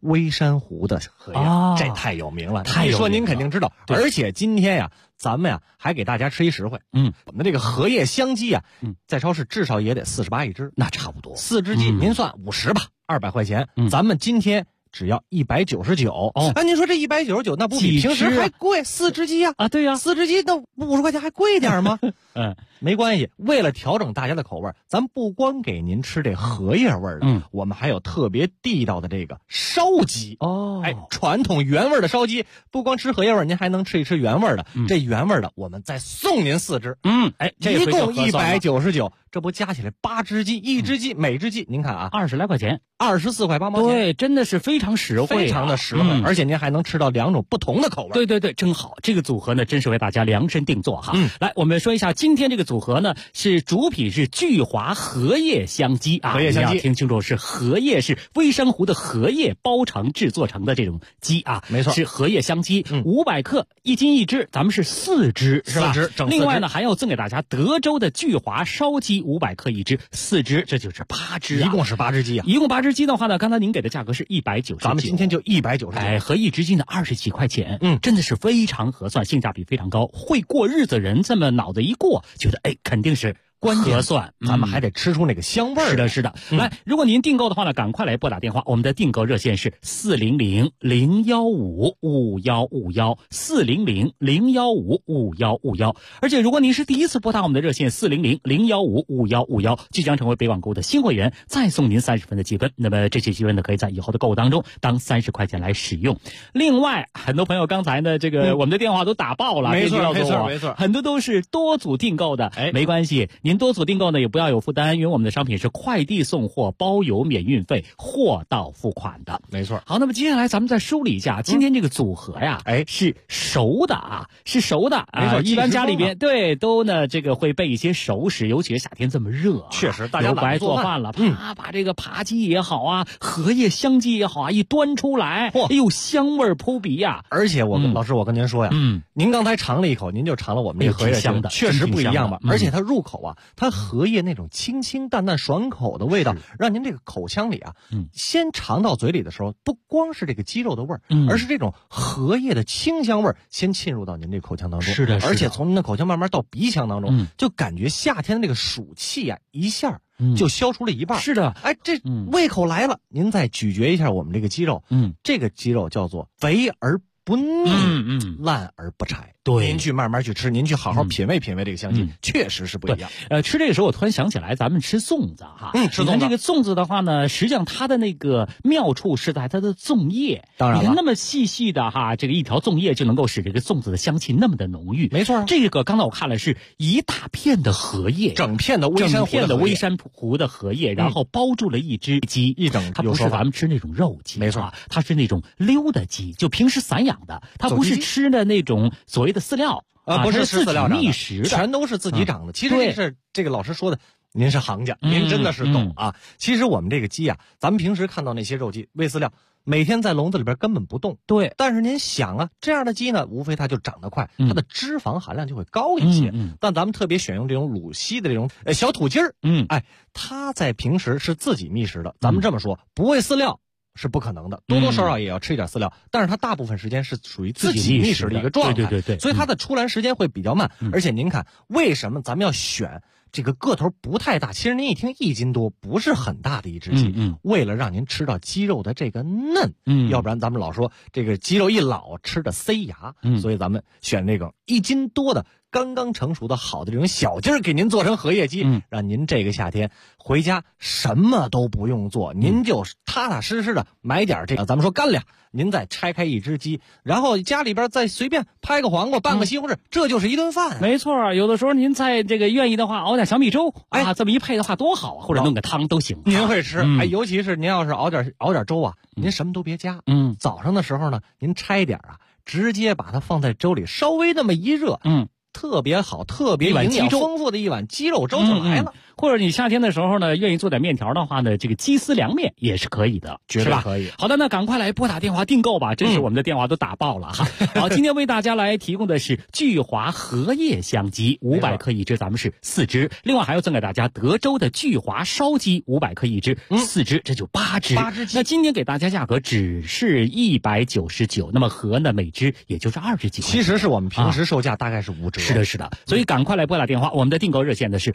微山湖的荷叶，这太有名了。 太有名了， 一说您肯定知道。而且今天呀，咱们呀还给大家吃一实惠。我们的这个荷叶香鸡啊，在超市至少也得48一只， 那差不多 4只鸡，您算50吧，200块钱。咱们今天只要199。您说这199那不比平时还贵？4只鸡呀？ 对呀 ，4只鸡那50块钱还贵点吗？没关系，为了调整大家的口味，咱不光给您吃这荷叶味的，我们还有特别地道的这个烧鸡。传统原味的烧鸡，不光吃荷叶味，您还能吃一吃原味的。这原味的，我们再送您4只。一共199，这不加起来8只鸡，1只鸡每只鸡您看啊 ，20来块钱 ，24块8毛钱。 对，真的是非常实惠， 非常的实惠，而且您还能吃到2种不同的口味。 对，真好。这个组合呢，真是为大家量身定做哈。来，我们说一下今天这个组合呢，是主品是聚华荷叶香鸡啊， 荷叶香鸡， 你要听清楚，是荷叶，是微山湖的荷叶包成制作成的这种鸡啊， 没错， 是荷叶香鸡，500克，1斤1只，咱们是4只，是吧？另外呢，还要赠给大家德州的聚华烧鸡500克1只，4只，这就是8只， 一共是8只鸡啊。 一共8只鸡的话呢，刚才您给的价格是199， 咱们今天就199， 合1只鸡呢20几块钱，真的是非常合算，性价比非常高。会过日子人这么脑子一过，觉得肯定是合算， 咱们还得吃出那个香味儿。 是的。来，如果您订购的话呢，赶快来拨打电话，我们的订购热线是400-015-5151，400-015-5151。而且如果您是第一次拨打我们的热线400-015-5151，即将成为北网购的新会员，再送您30分的积分。那么这些积分呢，可以在以后的购物当中当30块钱来使用。另外，很多朋友刚才呢，这个我们的电话都打爆了， 没错， 很多都是多组订购的，没关系，您多组订购呢也不要有负担，因为我们的商品是快递送货，包邮免运费，货到付款的。 没错。 好，那么接下来咱们再梳理一下今天这个组合呀，是熟的啊，是熟的啊。 没错， 一般家里边都呢这个会备一些熟食，尤其是夏天这么热， 确实大家不爱做饭了，把这个扒鸡也好啊，荷叶香鸡也好啊，一端出来，哎呦，香味扑鼻呀！ 而且老师，我跟您说呀，您刚才尝了一口，您就尝了我们这荷叶香的，确实不一样吧？而且它入口啊，它荷叶那种清清淡淡爽口的味道，让您这个口腔里啊，先尝到嘴里的时候，不光是这个鸡肉的味儿，而是这种荷叶的清香味儿先浸入到您这口腔当中。 是的， 而且从您的口腔慢慢到鼻腔当中，就感觉夏天的那个暑气啊，一下就消除了一半。 是的， 这胃口来了，您再咀嚼一下我们这个鸡肉，这个鸡肉叫做肥而不腻，烂而不柴。 对， 您去慢慢去吃，您去好好品味品味这个香鸡，确实是不一样。 吃这个时候我突然想起来，咱们吃粽子哈， 吃粽子。 你看这个粽子的话呢，实际上它的那个妙处是在它的粽叶， 当然了， 你看那么细细的哈，这个一条粽叶就能够使这个粽子的香气那么的浓郁。 没错， 这个刚才我看了是一大片的荷叶， 整片的微山湖的荷叶，然后包住了一只鸡，它不是咱们吃那种肉鸡， 没错， 它是那种溜的鸡，就平时散养的，它不是吃的那种所谓的饲料。 不是自己觅食的， 全都是自己长的。其实这个老师说的，您是行家，您真的是懂啊。其实我们这个鸡啊，咱们平时看到那些肉鸡喂饲料，每天在笼子里边根本不动。 对， 但是您想啊，这样的鸡呢，无非它就长得快，它的脂肪含量就会高一些。但咱们特别选用这种鲁西的这种小土鸡儿，它在平时是自己觅食的。咱们这么说，不喂饲料是不可能的，多多少少也要吃一点饲料，但是它大部分时间是属于自己觅食的一个状态， 对， 所以它的出栏时间会比较慢。而且您看，为什么咱们要选这个个头不太大？其实您一听1斤多，不是很大的一只鸡，为了让您吃到鸡肉的这个嫩，要不然咱们老说这个鸡肉一老吃的塞牙，所以咱们选这个1斤多的。刚刚成熟的好的这种小鸡儿，给您做成荷叶鸡，让您这个夏天回家什么都不用做，您就踏踏实实的买点这个咱们说干粮，您再拆开一只鸡，然后家里边再随便拍个黄瓜，拌个西红柿，这就是一顿饭。 没错，有的时候您在这个愿意的话，熬点小米粥，这么一配的话多好啊，或者弄个汤都行。 您会吃，尤其是您要是熬点粥啊，您什么都别加，早上的时候呢，您拆一点啊，直接把它放在粥里，稍微那么一热，特别好，特别营养丰富的一碗鸡肉粥就来了。 或者你夏天的时候呢，愿意做点面条的话呢，这个鸡丝凉面也是可以的， 绝对可以。 好的，那赶快来拨打电话订购吧，这是我们的电话都打爆了哈。好，今天为大家来提供的是聚华荷叶香鸡500克一只，咱们是4只，另外还要赠给大家德州的聚华烧鸡500克一只，4只，这就8只。那今天给大家价格只是199，那么和呢每只也就是20几块钱， 其实是我们平时售价大概是5折。 是的，所以赶快来拨打电话，我们的订购热线的是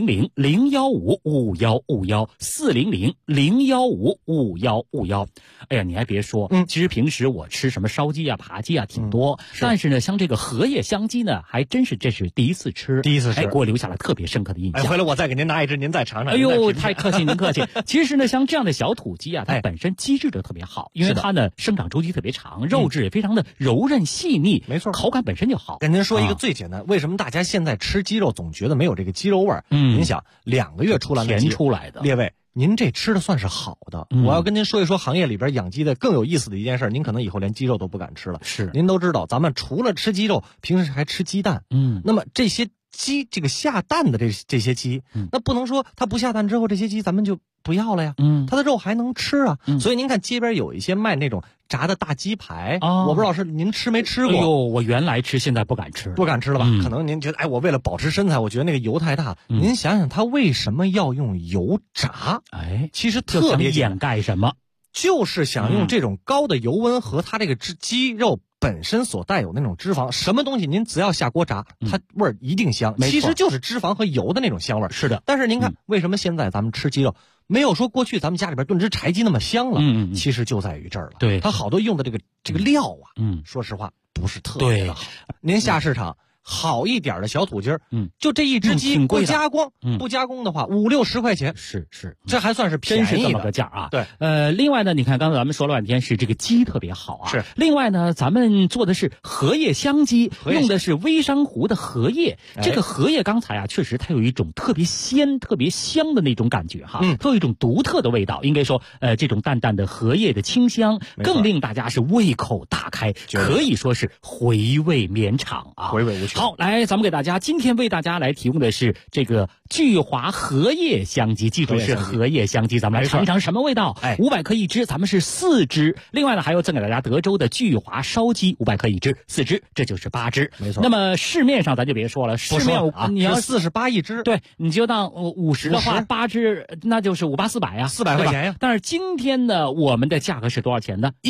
400-015-5151，400-015-5151。哎呀，你还别说，其实平时我吃什么烧鸡啊、扒鸡啊挺多，但是呢，像这个荷叶香鸡呢，还真是这是第一次吃，给我留下了特别深刻的印象。 回来我再给您拿一只，您再尝尝。 哎呦，太客气，您客气。其实呢，像这样的小土鸡啊，它本身机制就特别好，因为它呢生长周期特别长，肉质也非常的柔韧细腻， 没错， 口感本身就好。 跟您说一个最简单，为什么大家现在吃鸡肉总觉得没有这个鸡肉味儿？您想2个月出栏的鸡甜出来的， 列位，您这吃的算是好的。我要跟您说一说行业里边养鸡的更有意思的一件事，您可能以后连鸡肉都不敢吃了。 是， 您都知道，咱们除了吃鸡肉，平时还吃鸡蛋。那么这些鸡，这个下蛋的这些鸡，那不能说它不下蛋之后，这些鸡咱们就不要了呀。它的肉还能吃啊。所以您看街边有一些卖那种炸的大鸡排，我不知道是您吃没吃过。 哎呦，我原来吃，现在不敢吃了吧？可能您觉得，我为了保持身材，我觉得那个油太大。您想想，它为什么要用油炸？其实特别掩盖什么？ 就是想用这种高的油温和它这个鸡肉本身所带有那种脂肪，什么东西您只要下锅炸，它味儿一定香。其实就是脂肪和油的那种香味儿。 是的。 但是您看，为什么现在咱们吃鸡肉没有说过去咱们家里边炖只柴鸡那么香了？其实就在于这儿了。 对， 它好多用的这个料啊，说实话不是特别的好。您下市场好一点的小土鸡儿，就这一只鸡不加工，不加工的话5-60块钱， 是， 这还算是便宜的， 真是这么个价啊。 对， 另外呢，你看刚才咱们说了半天是这个鸡特别好啊， 是。 另外呢，咱们做的是荷叶香鸡，用的是微山湖的荷叶。这个荷叶刚才啊，确实它有一种特别鲜、特别香的那种感觉哈，它有一种独特的味道。应该说，这种淡淡的荷叶的清香，更令大家是胃口大开，可以说是回味绵长啊， 回味无穷。 好，来，咱们给大家今天为大家来提供的是这个聚华荷叶香鸡，记住是荷叶香鸡，咱们来尝一尝什么味道。500克一只，咱们是4只。另外呢，还有赠给大家德州的聚华烧鸡500克一只，4只，这就是8只。 没错。 那么市面上咱就别说了，市面你要48一只， 对，你就当50的话，8只那就是58400呀 ，400块钱呀。 但是今天呢，我们的价格是多少钱呢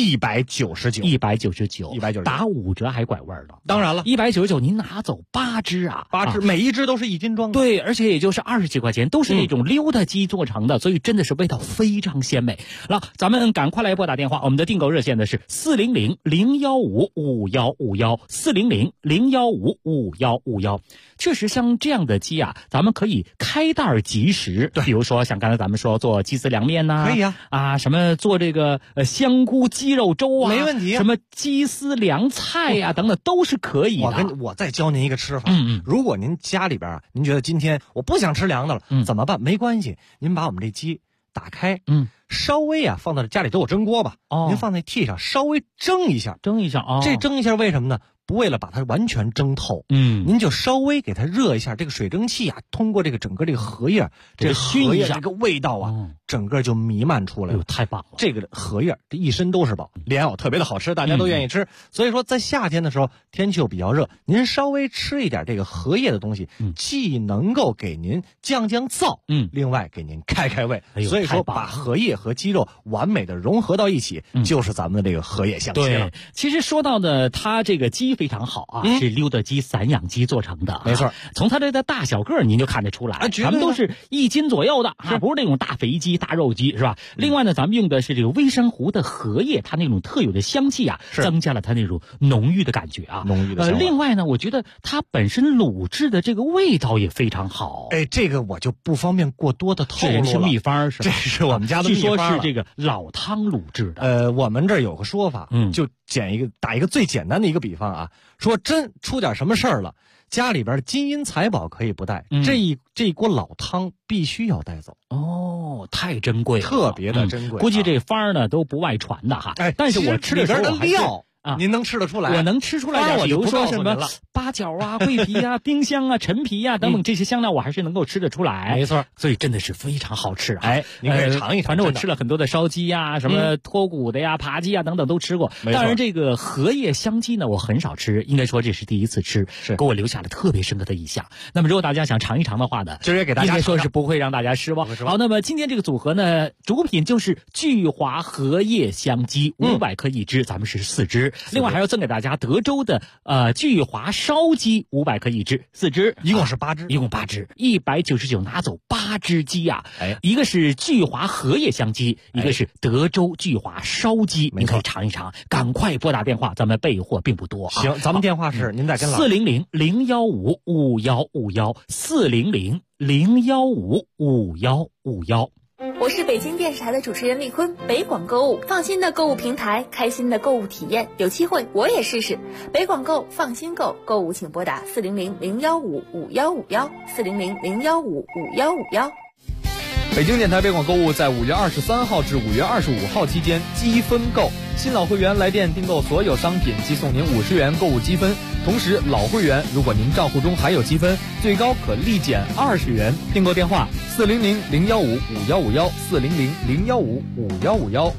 ？199， 打5折还拐弯了。 当然了 ，199您拿走8只啊 ，8只，每一只都是1斤装的。 对，而且也就是20几块钱，都是那种溜达鸡做成的，所以真的是味道非常鲜美。那咱们赶快来拨打电话，我们的订购热线的是400-015-5151，400-015-5151。确实像这样的鸡啊，咱们可以开袋即食。比如说像刚才咱们说做鸡丝凉面呐， 可以什么做这个香菇鸡肉粥啊， 没问题。 什么鸡丝凉菜呀等等都是可以的。 我再教您一个吃法。如果您家里边您觉得今天我不想吃凉的了，怎么办？没关系，您把我们这鸡打开，稍微放到家里都有蒸锅吧，您放在屉上稍微蒸一下这蒸一下为什么呢？不为了把它完全蒸透，您就稍微给它热一下，这个水蒸气通过这个整个这个荷叶，这个熏一下， 这个味道整个就弥漫出来了。 太棒了！ 这个荷叶这一身都是宝，莲藕特别的好吃，大家都愿意吃。所以说在夏天的时候，天气又比较热，您稍微吃一点这个荷叶的东西，既能够给您降燥，另外给您开胃。所以说把荷叶和鸡肉完美的融合到一起，就是咱们的这个荷叶香鸡了。 对，其实说到呢，它这个鸡非常好啊，是溜达鸡、散养鸡做成的， 没错。 从它的大小个您就看得出来，咱们都是1斤左右的，不是那种大肥鸡、大肉鸡，是吧？另外呢，咱们用的是这个微山湖的荷叶，它那种特有的香气增加了它那种浓郁的感觉啊。 浓郁的香味。 另外呢，我觉得它本身卤制的这个味道也非常好。 这个我就不方便过多的透露了。 这是秘方是吧？ 这是我们家的秘方。 据说是这个老汤卤制的。 我们这儿有个说法，就打一个最简单的一个比方啊，说真出点什么事儿了，家里边的金银财宝可以不带，这一锅老汤必须要带走。 太珍贵了， 特别的珍贵。 估计这方呢都不外传的哈。但是我吃的时候啊，您能吃得出来？ 我能吃出来点，比如说什么八角啊、桂皮啊、丁香啊、陈皮啊等等这些香料，我还是能够吃得出来。 没错， 所以真的是非常好吃啊！ 哎，您可以尝一尝。 反正我吃了很多的烧鸡呀、什么脱骨的呀、扒鸡啊等等都吃过。当然，这个荷叶香鸡呢，我很少吃，应该说这是第一次吃，给我留下了特别深刻的印象。那么，如果大家想尝一尝的话呢， 今儿也给大家应该说是不会让大家失望。好，那么今天这个组合呢，主品就是聚华荷叶香鸡，500克一只，咱们是4只。另外还要赠给大家德州的聚华烧鸡500克一只，4只， 一共是8只， 一共8只，199拿走8只鸡呀！一个是聚华荷叶香鸡，一个是德州聚华烧鸡，您可以尝一尝。赶快拨打电话，咱们备货并不多。 行，咱们电话是您再跟 400-015-5151，400-015-5151。 我是北京电视台的主持人丽坤，北广购物，放心的购物平台，开心的购物体验，有机会我也试试。北广购，放心购，购物请拨打400-015-5151，400-015-5151。 北京电台北广购物在5月23号至5月25号期间积分购，新老会员来电订购所有商品即送您50元购物积分，同时老会员如果您账户中还有积分，最高可立减20元。订购电话400-015-5151，400-015-5151。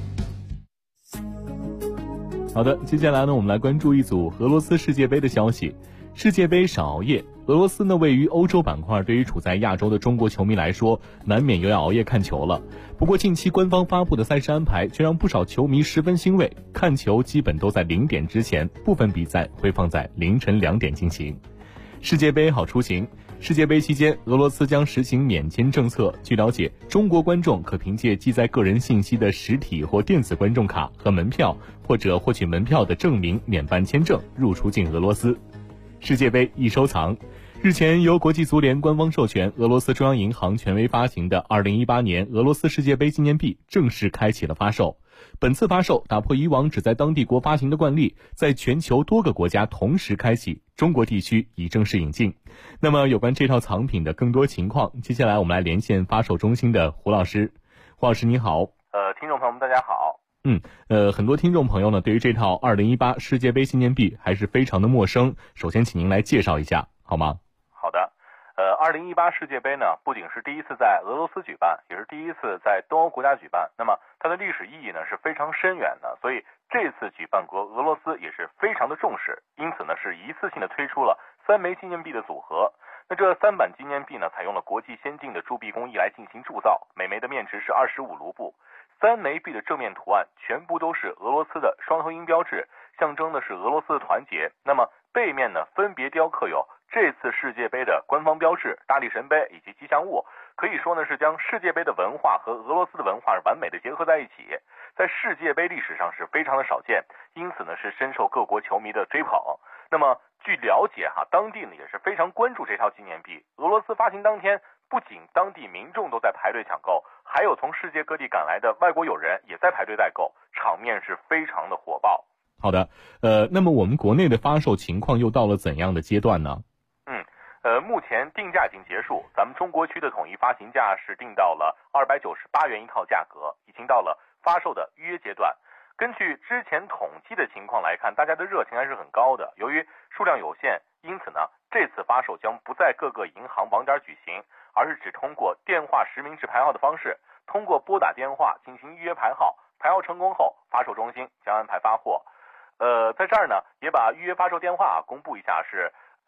好的，接下来呢，我们来关注一组俄罗斯世界杯的消息。世界杯少熬夜，俄罗斯呢位于欧洲板块，对于处在亚洲的中国球迷来说，难免又要熬夜看球了。不过近期官方发布的赛事安排却让不少球迷十分欣慰，看球基本都在0点之前，部分比赛会放在凌晨2点进行。世界杯好出行。世界杯期间，俄罗斯将实行免签政策。据了解，中国观众可凭借记载个人信息的实体或电子观众卡和门票，或者获取门票的证明免办签证入出境俄罗斯。世界杯易收藏。日前，由国际足联官方授权，俄罗斯中央银行权威发行的2018年俄罗斯世界杯纪念币正式开启了发售。本次发售打破以往只在当地国发行的惯例，在全球多个国家同时开启，中国地区已正式引进。那么有关这套藏品的更多情况，接下来我们来连线发售中心的胡老师。胡老师你好。 听众朋友们大家好。 很多听众朋友呢对于这套2018世界杯纪念币还是非常的陌生，首先请您来介绍一下好吗？ 好的。2018世界杯呢，不仅是第一次在俄罗斯举办，也是第一次在东欧国家举办。那么它的历史意义呢是非常深远的，所以这次举办国俄罗斯也是非常的重视，因此呢是一次性的推出了3枚纪念币的组合。那这3版纪念币呢，采用了国际先进的铸币工艺来进行铸造，每枚的面值是25卢布。3枚币的正面图案全部都是俄罗斯的双头鹰标志，象征的是俄罗斯的团结。那么背面呢，分别雕刻有这次世界杯的官方标志、大力神杯以及吉祥物，可以说呢是将世界杯的文化和俄罗斯的文化完美的结合在一起，在世界杯历史上是非常的少见，因此呢是深受各国球迷的追捧。那么据了解当地呢也是非常关注这套纪念币。俄罗斯发行当天，不仅当地民众都在排队抢购，还有从世界各地赶来的外国友人也在排队代购，场面是非常的火爆。 好的，那么我们国内的发售情况又到了怎样的阶段呢？ 目前定价已经结束，咱们中国区的统一发行价是定到了298元一套价格，已经到了发售的预约阶段。根据之前统计的情况来看，大家的热情还是很高的。由于数量有限，因此呢，这次发售将不在各个银行网点举行，而是只通过电话实名制排号的方式，通过拨打电话进行预约排号，排号成功后，发售中心将安排发货。在这儿呢，也把预约发售电话公布一下，是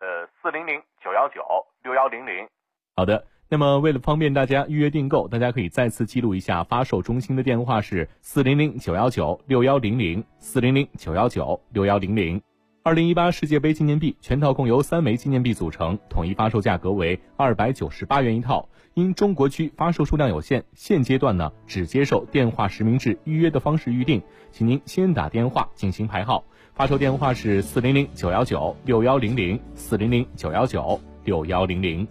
400-919-6100。 好的，那么为了方便大家预约订购，大家可以再次记录一下发售中心的电话是400-919-6100， 400-919-6100。2018世界杯纪念币全套共由3枚纪念币组成，统一发售价格为298元一套。因中国区发售数量有限，现阶段呢只接受电话实名制预约的方式预定，请您先打电话进行排号。发售电话是400-919-6100， 400-919-6100。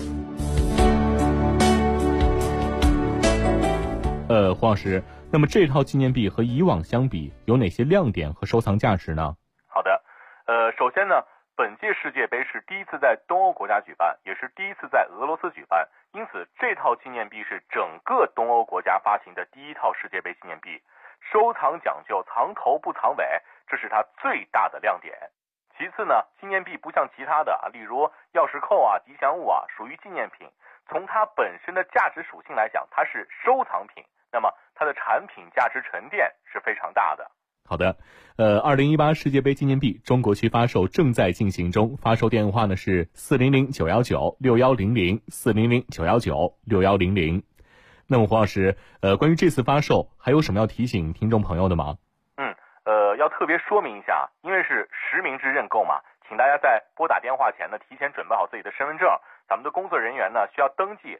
胡老师，那么这套纪念币和以往相比，有哪些亮点和收藏价值呢？ 好的，首先呢，本届世界杯是第一次在东欧国家举办，也是第一次在俄罗斯举办，因此这套纪念币是整个东欧国家发行的第一套世界杯纪念币。收藏讲究藏头不藏尾， 这是它最大的亮点。其次呢，纪念币不像其他的例如钥匙扣吉祥物属于纪念品，从它本身的价值属性来讲，它是收藏品，那么它的产品价值沉淀是非常大的。 好的，2018世界杯纪念币中国区发售正在进行中，发售电话呢是400-919-6100，400-919-6100。那么胡老师，关于这次发售还有什么要提醒听众朋友的吗？ 要特别说明一下，因为是实名制认购嘛，请大家在拨打电话前呢，提前准备好自己的身份证，咱们的工作人员呢需要登记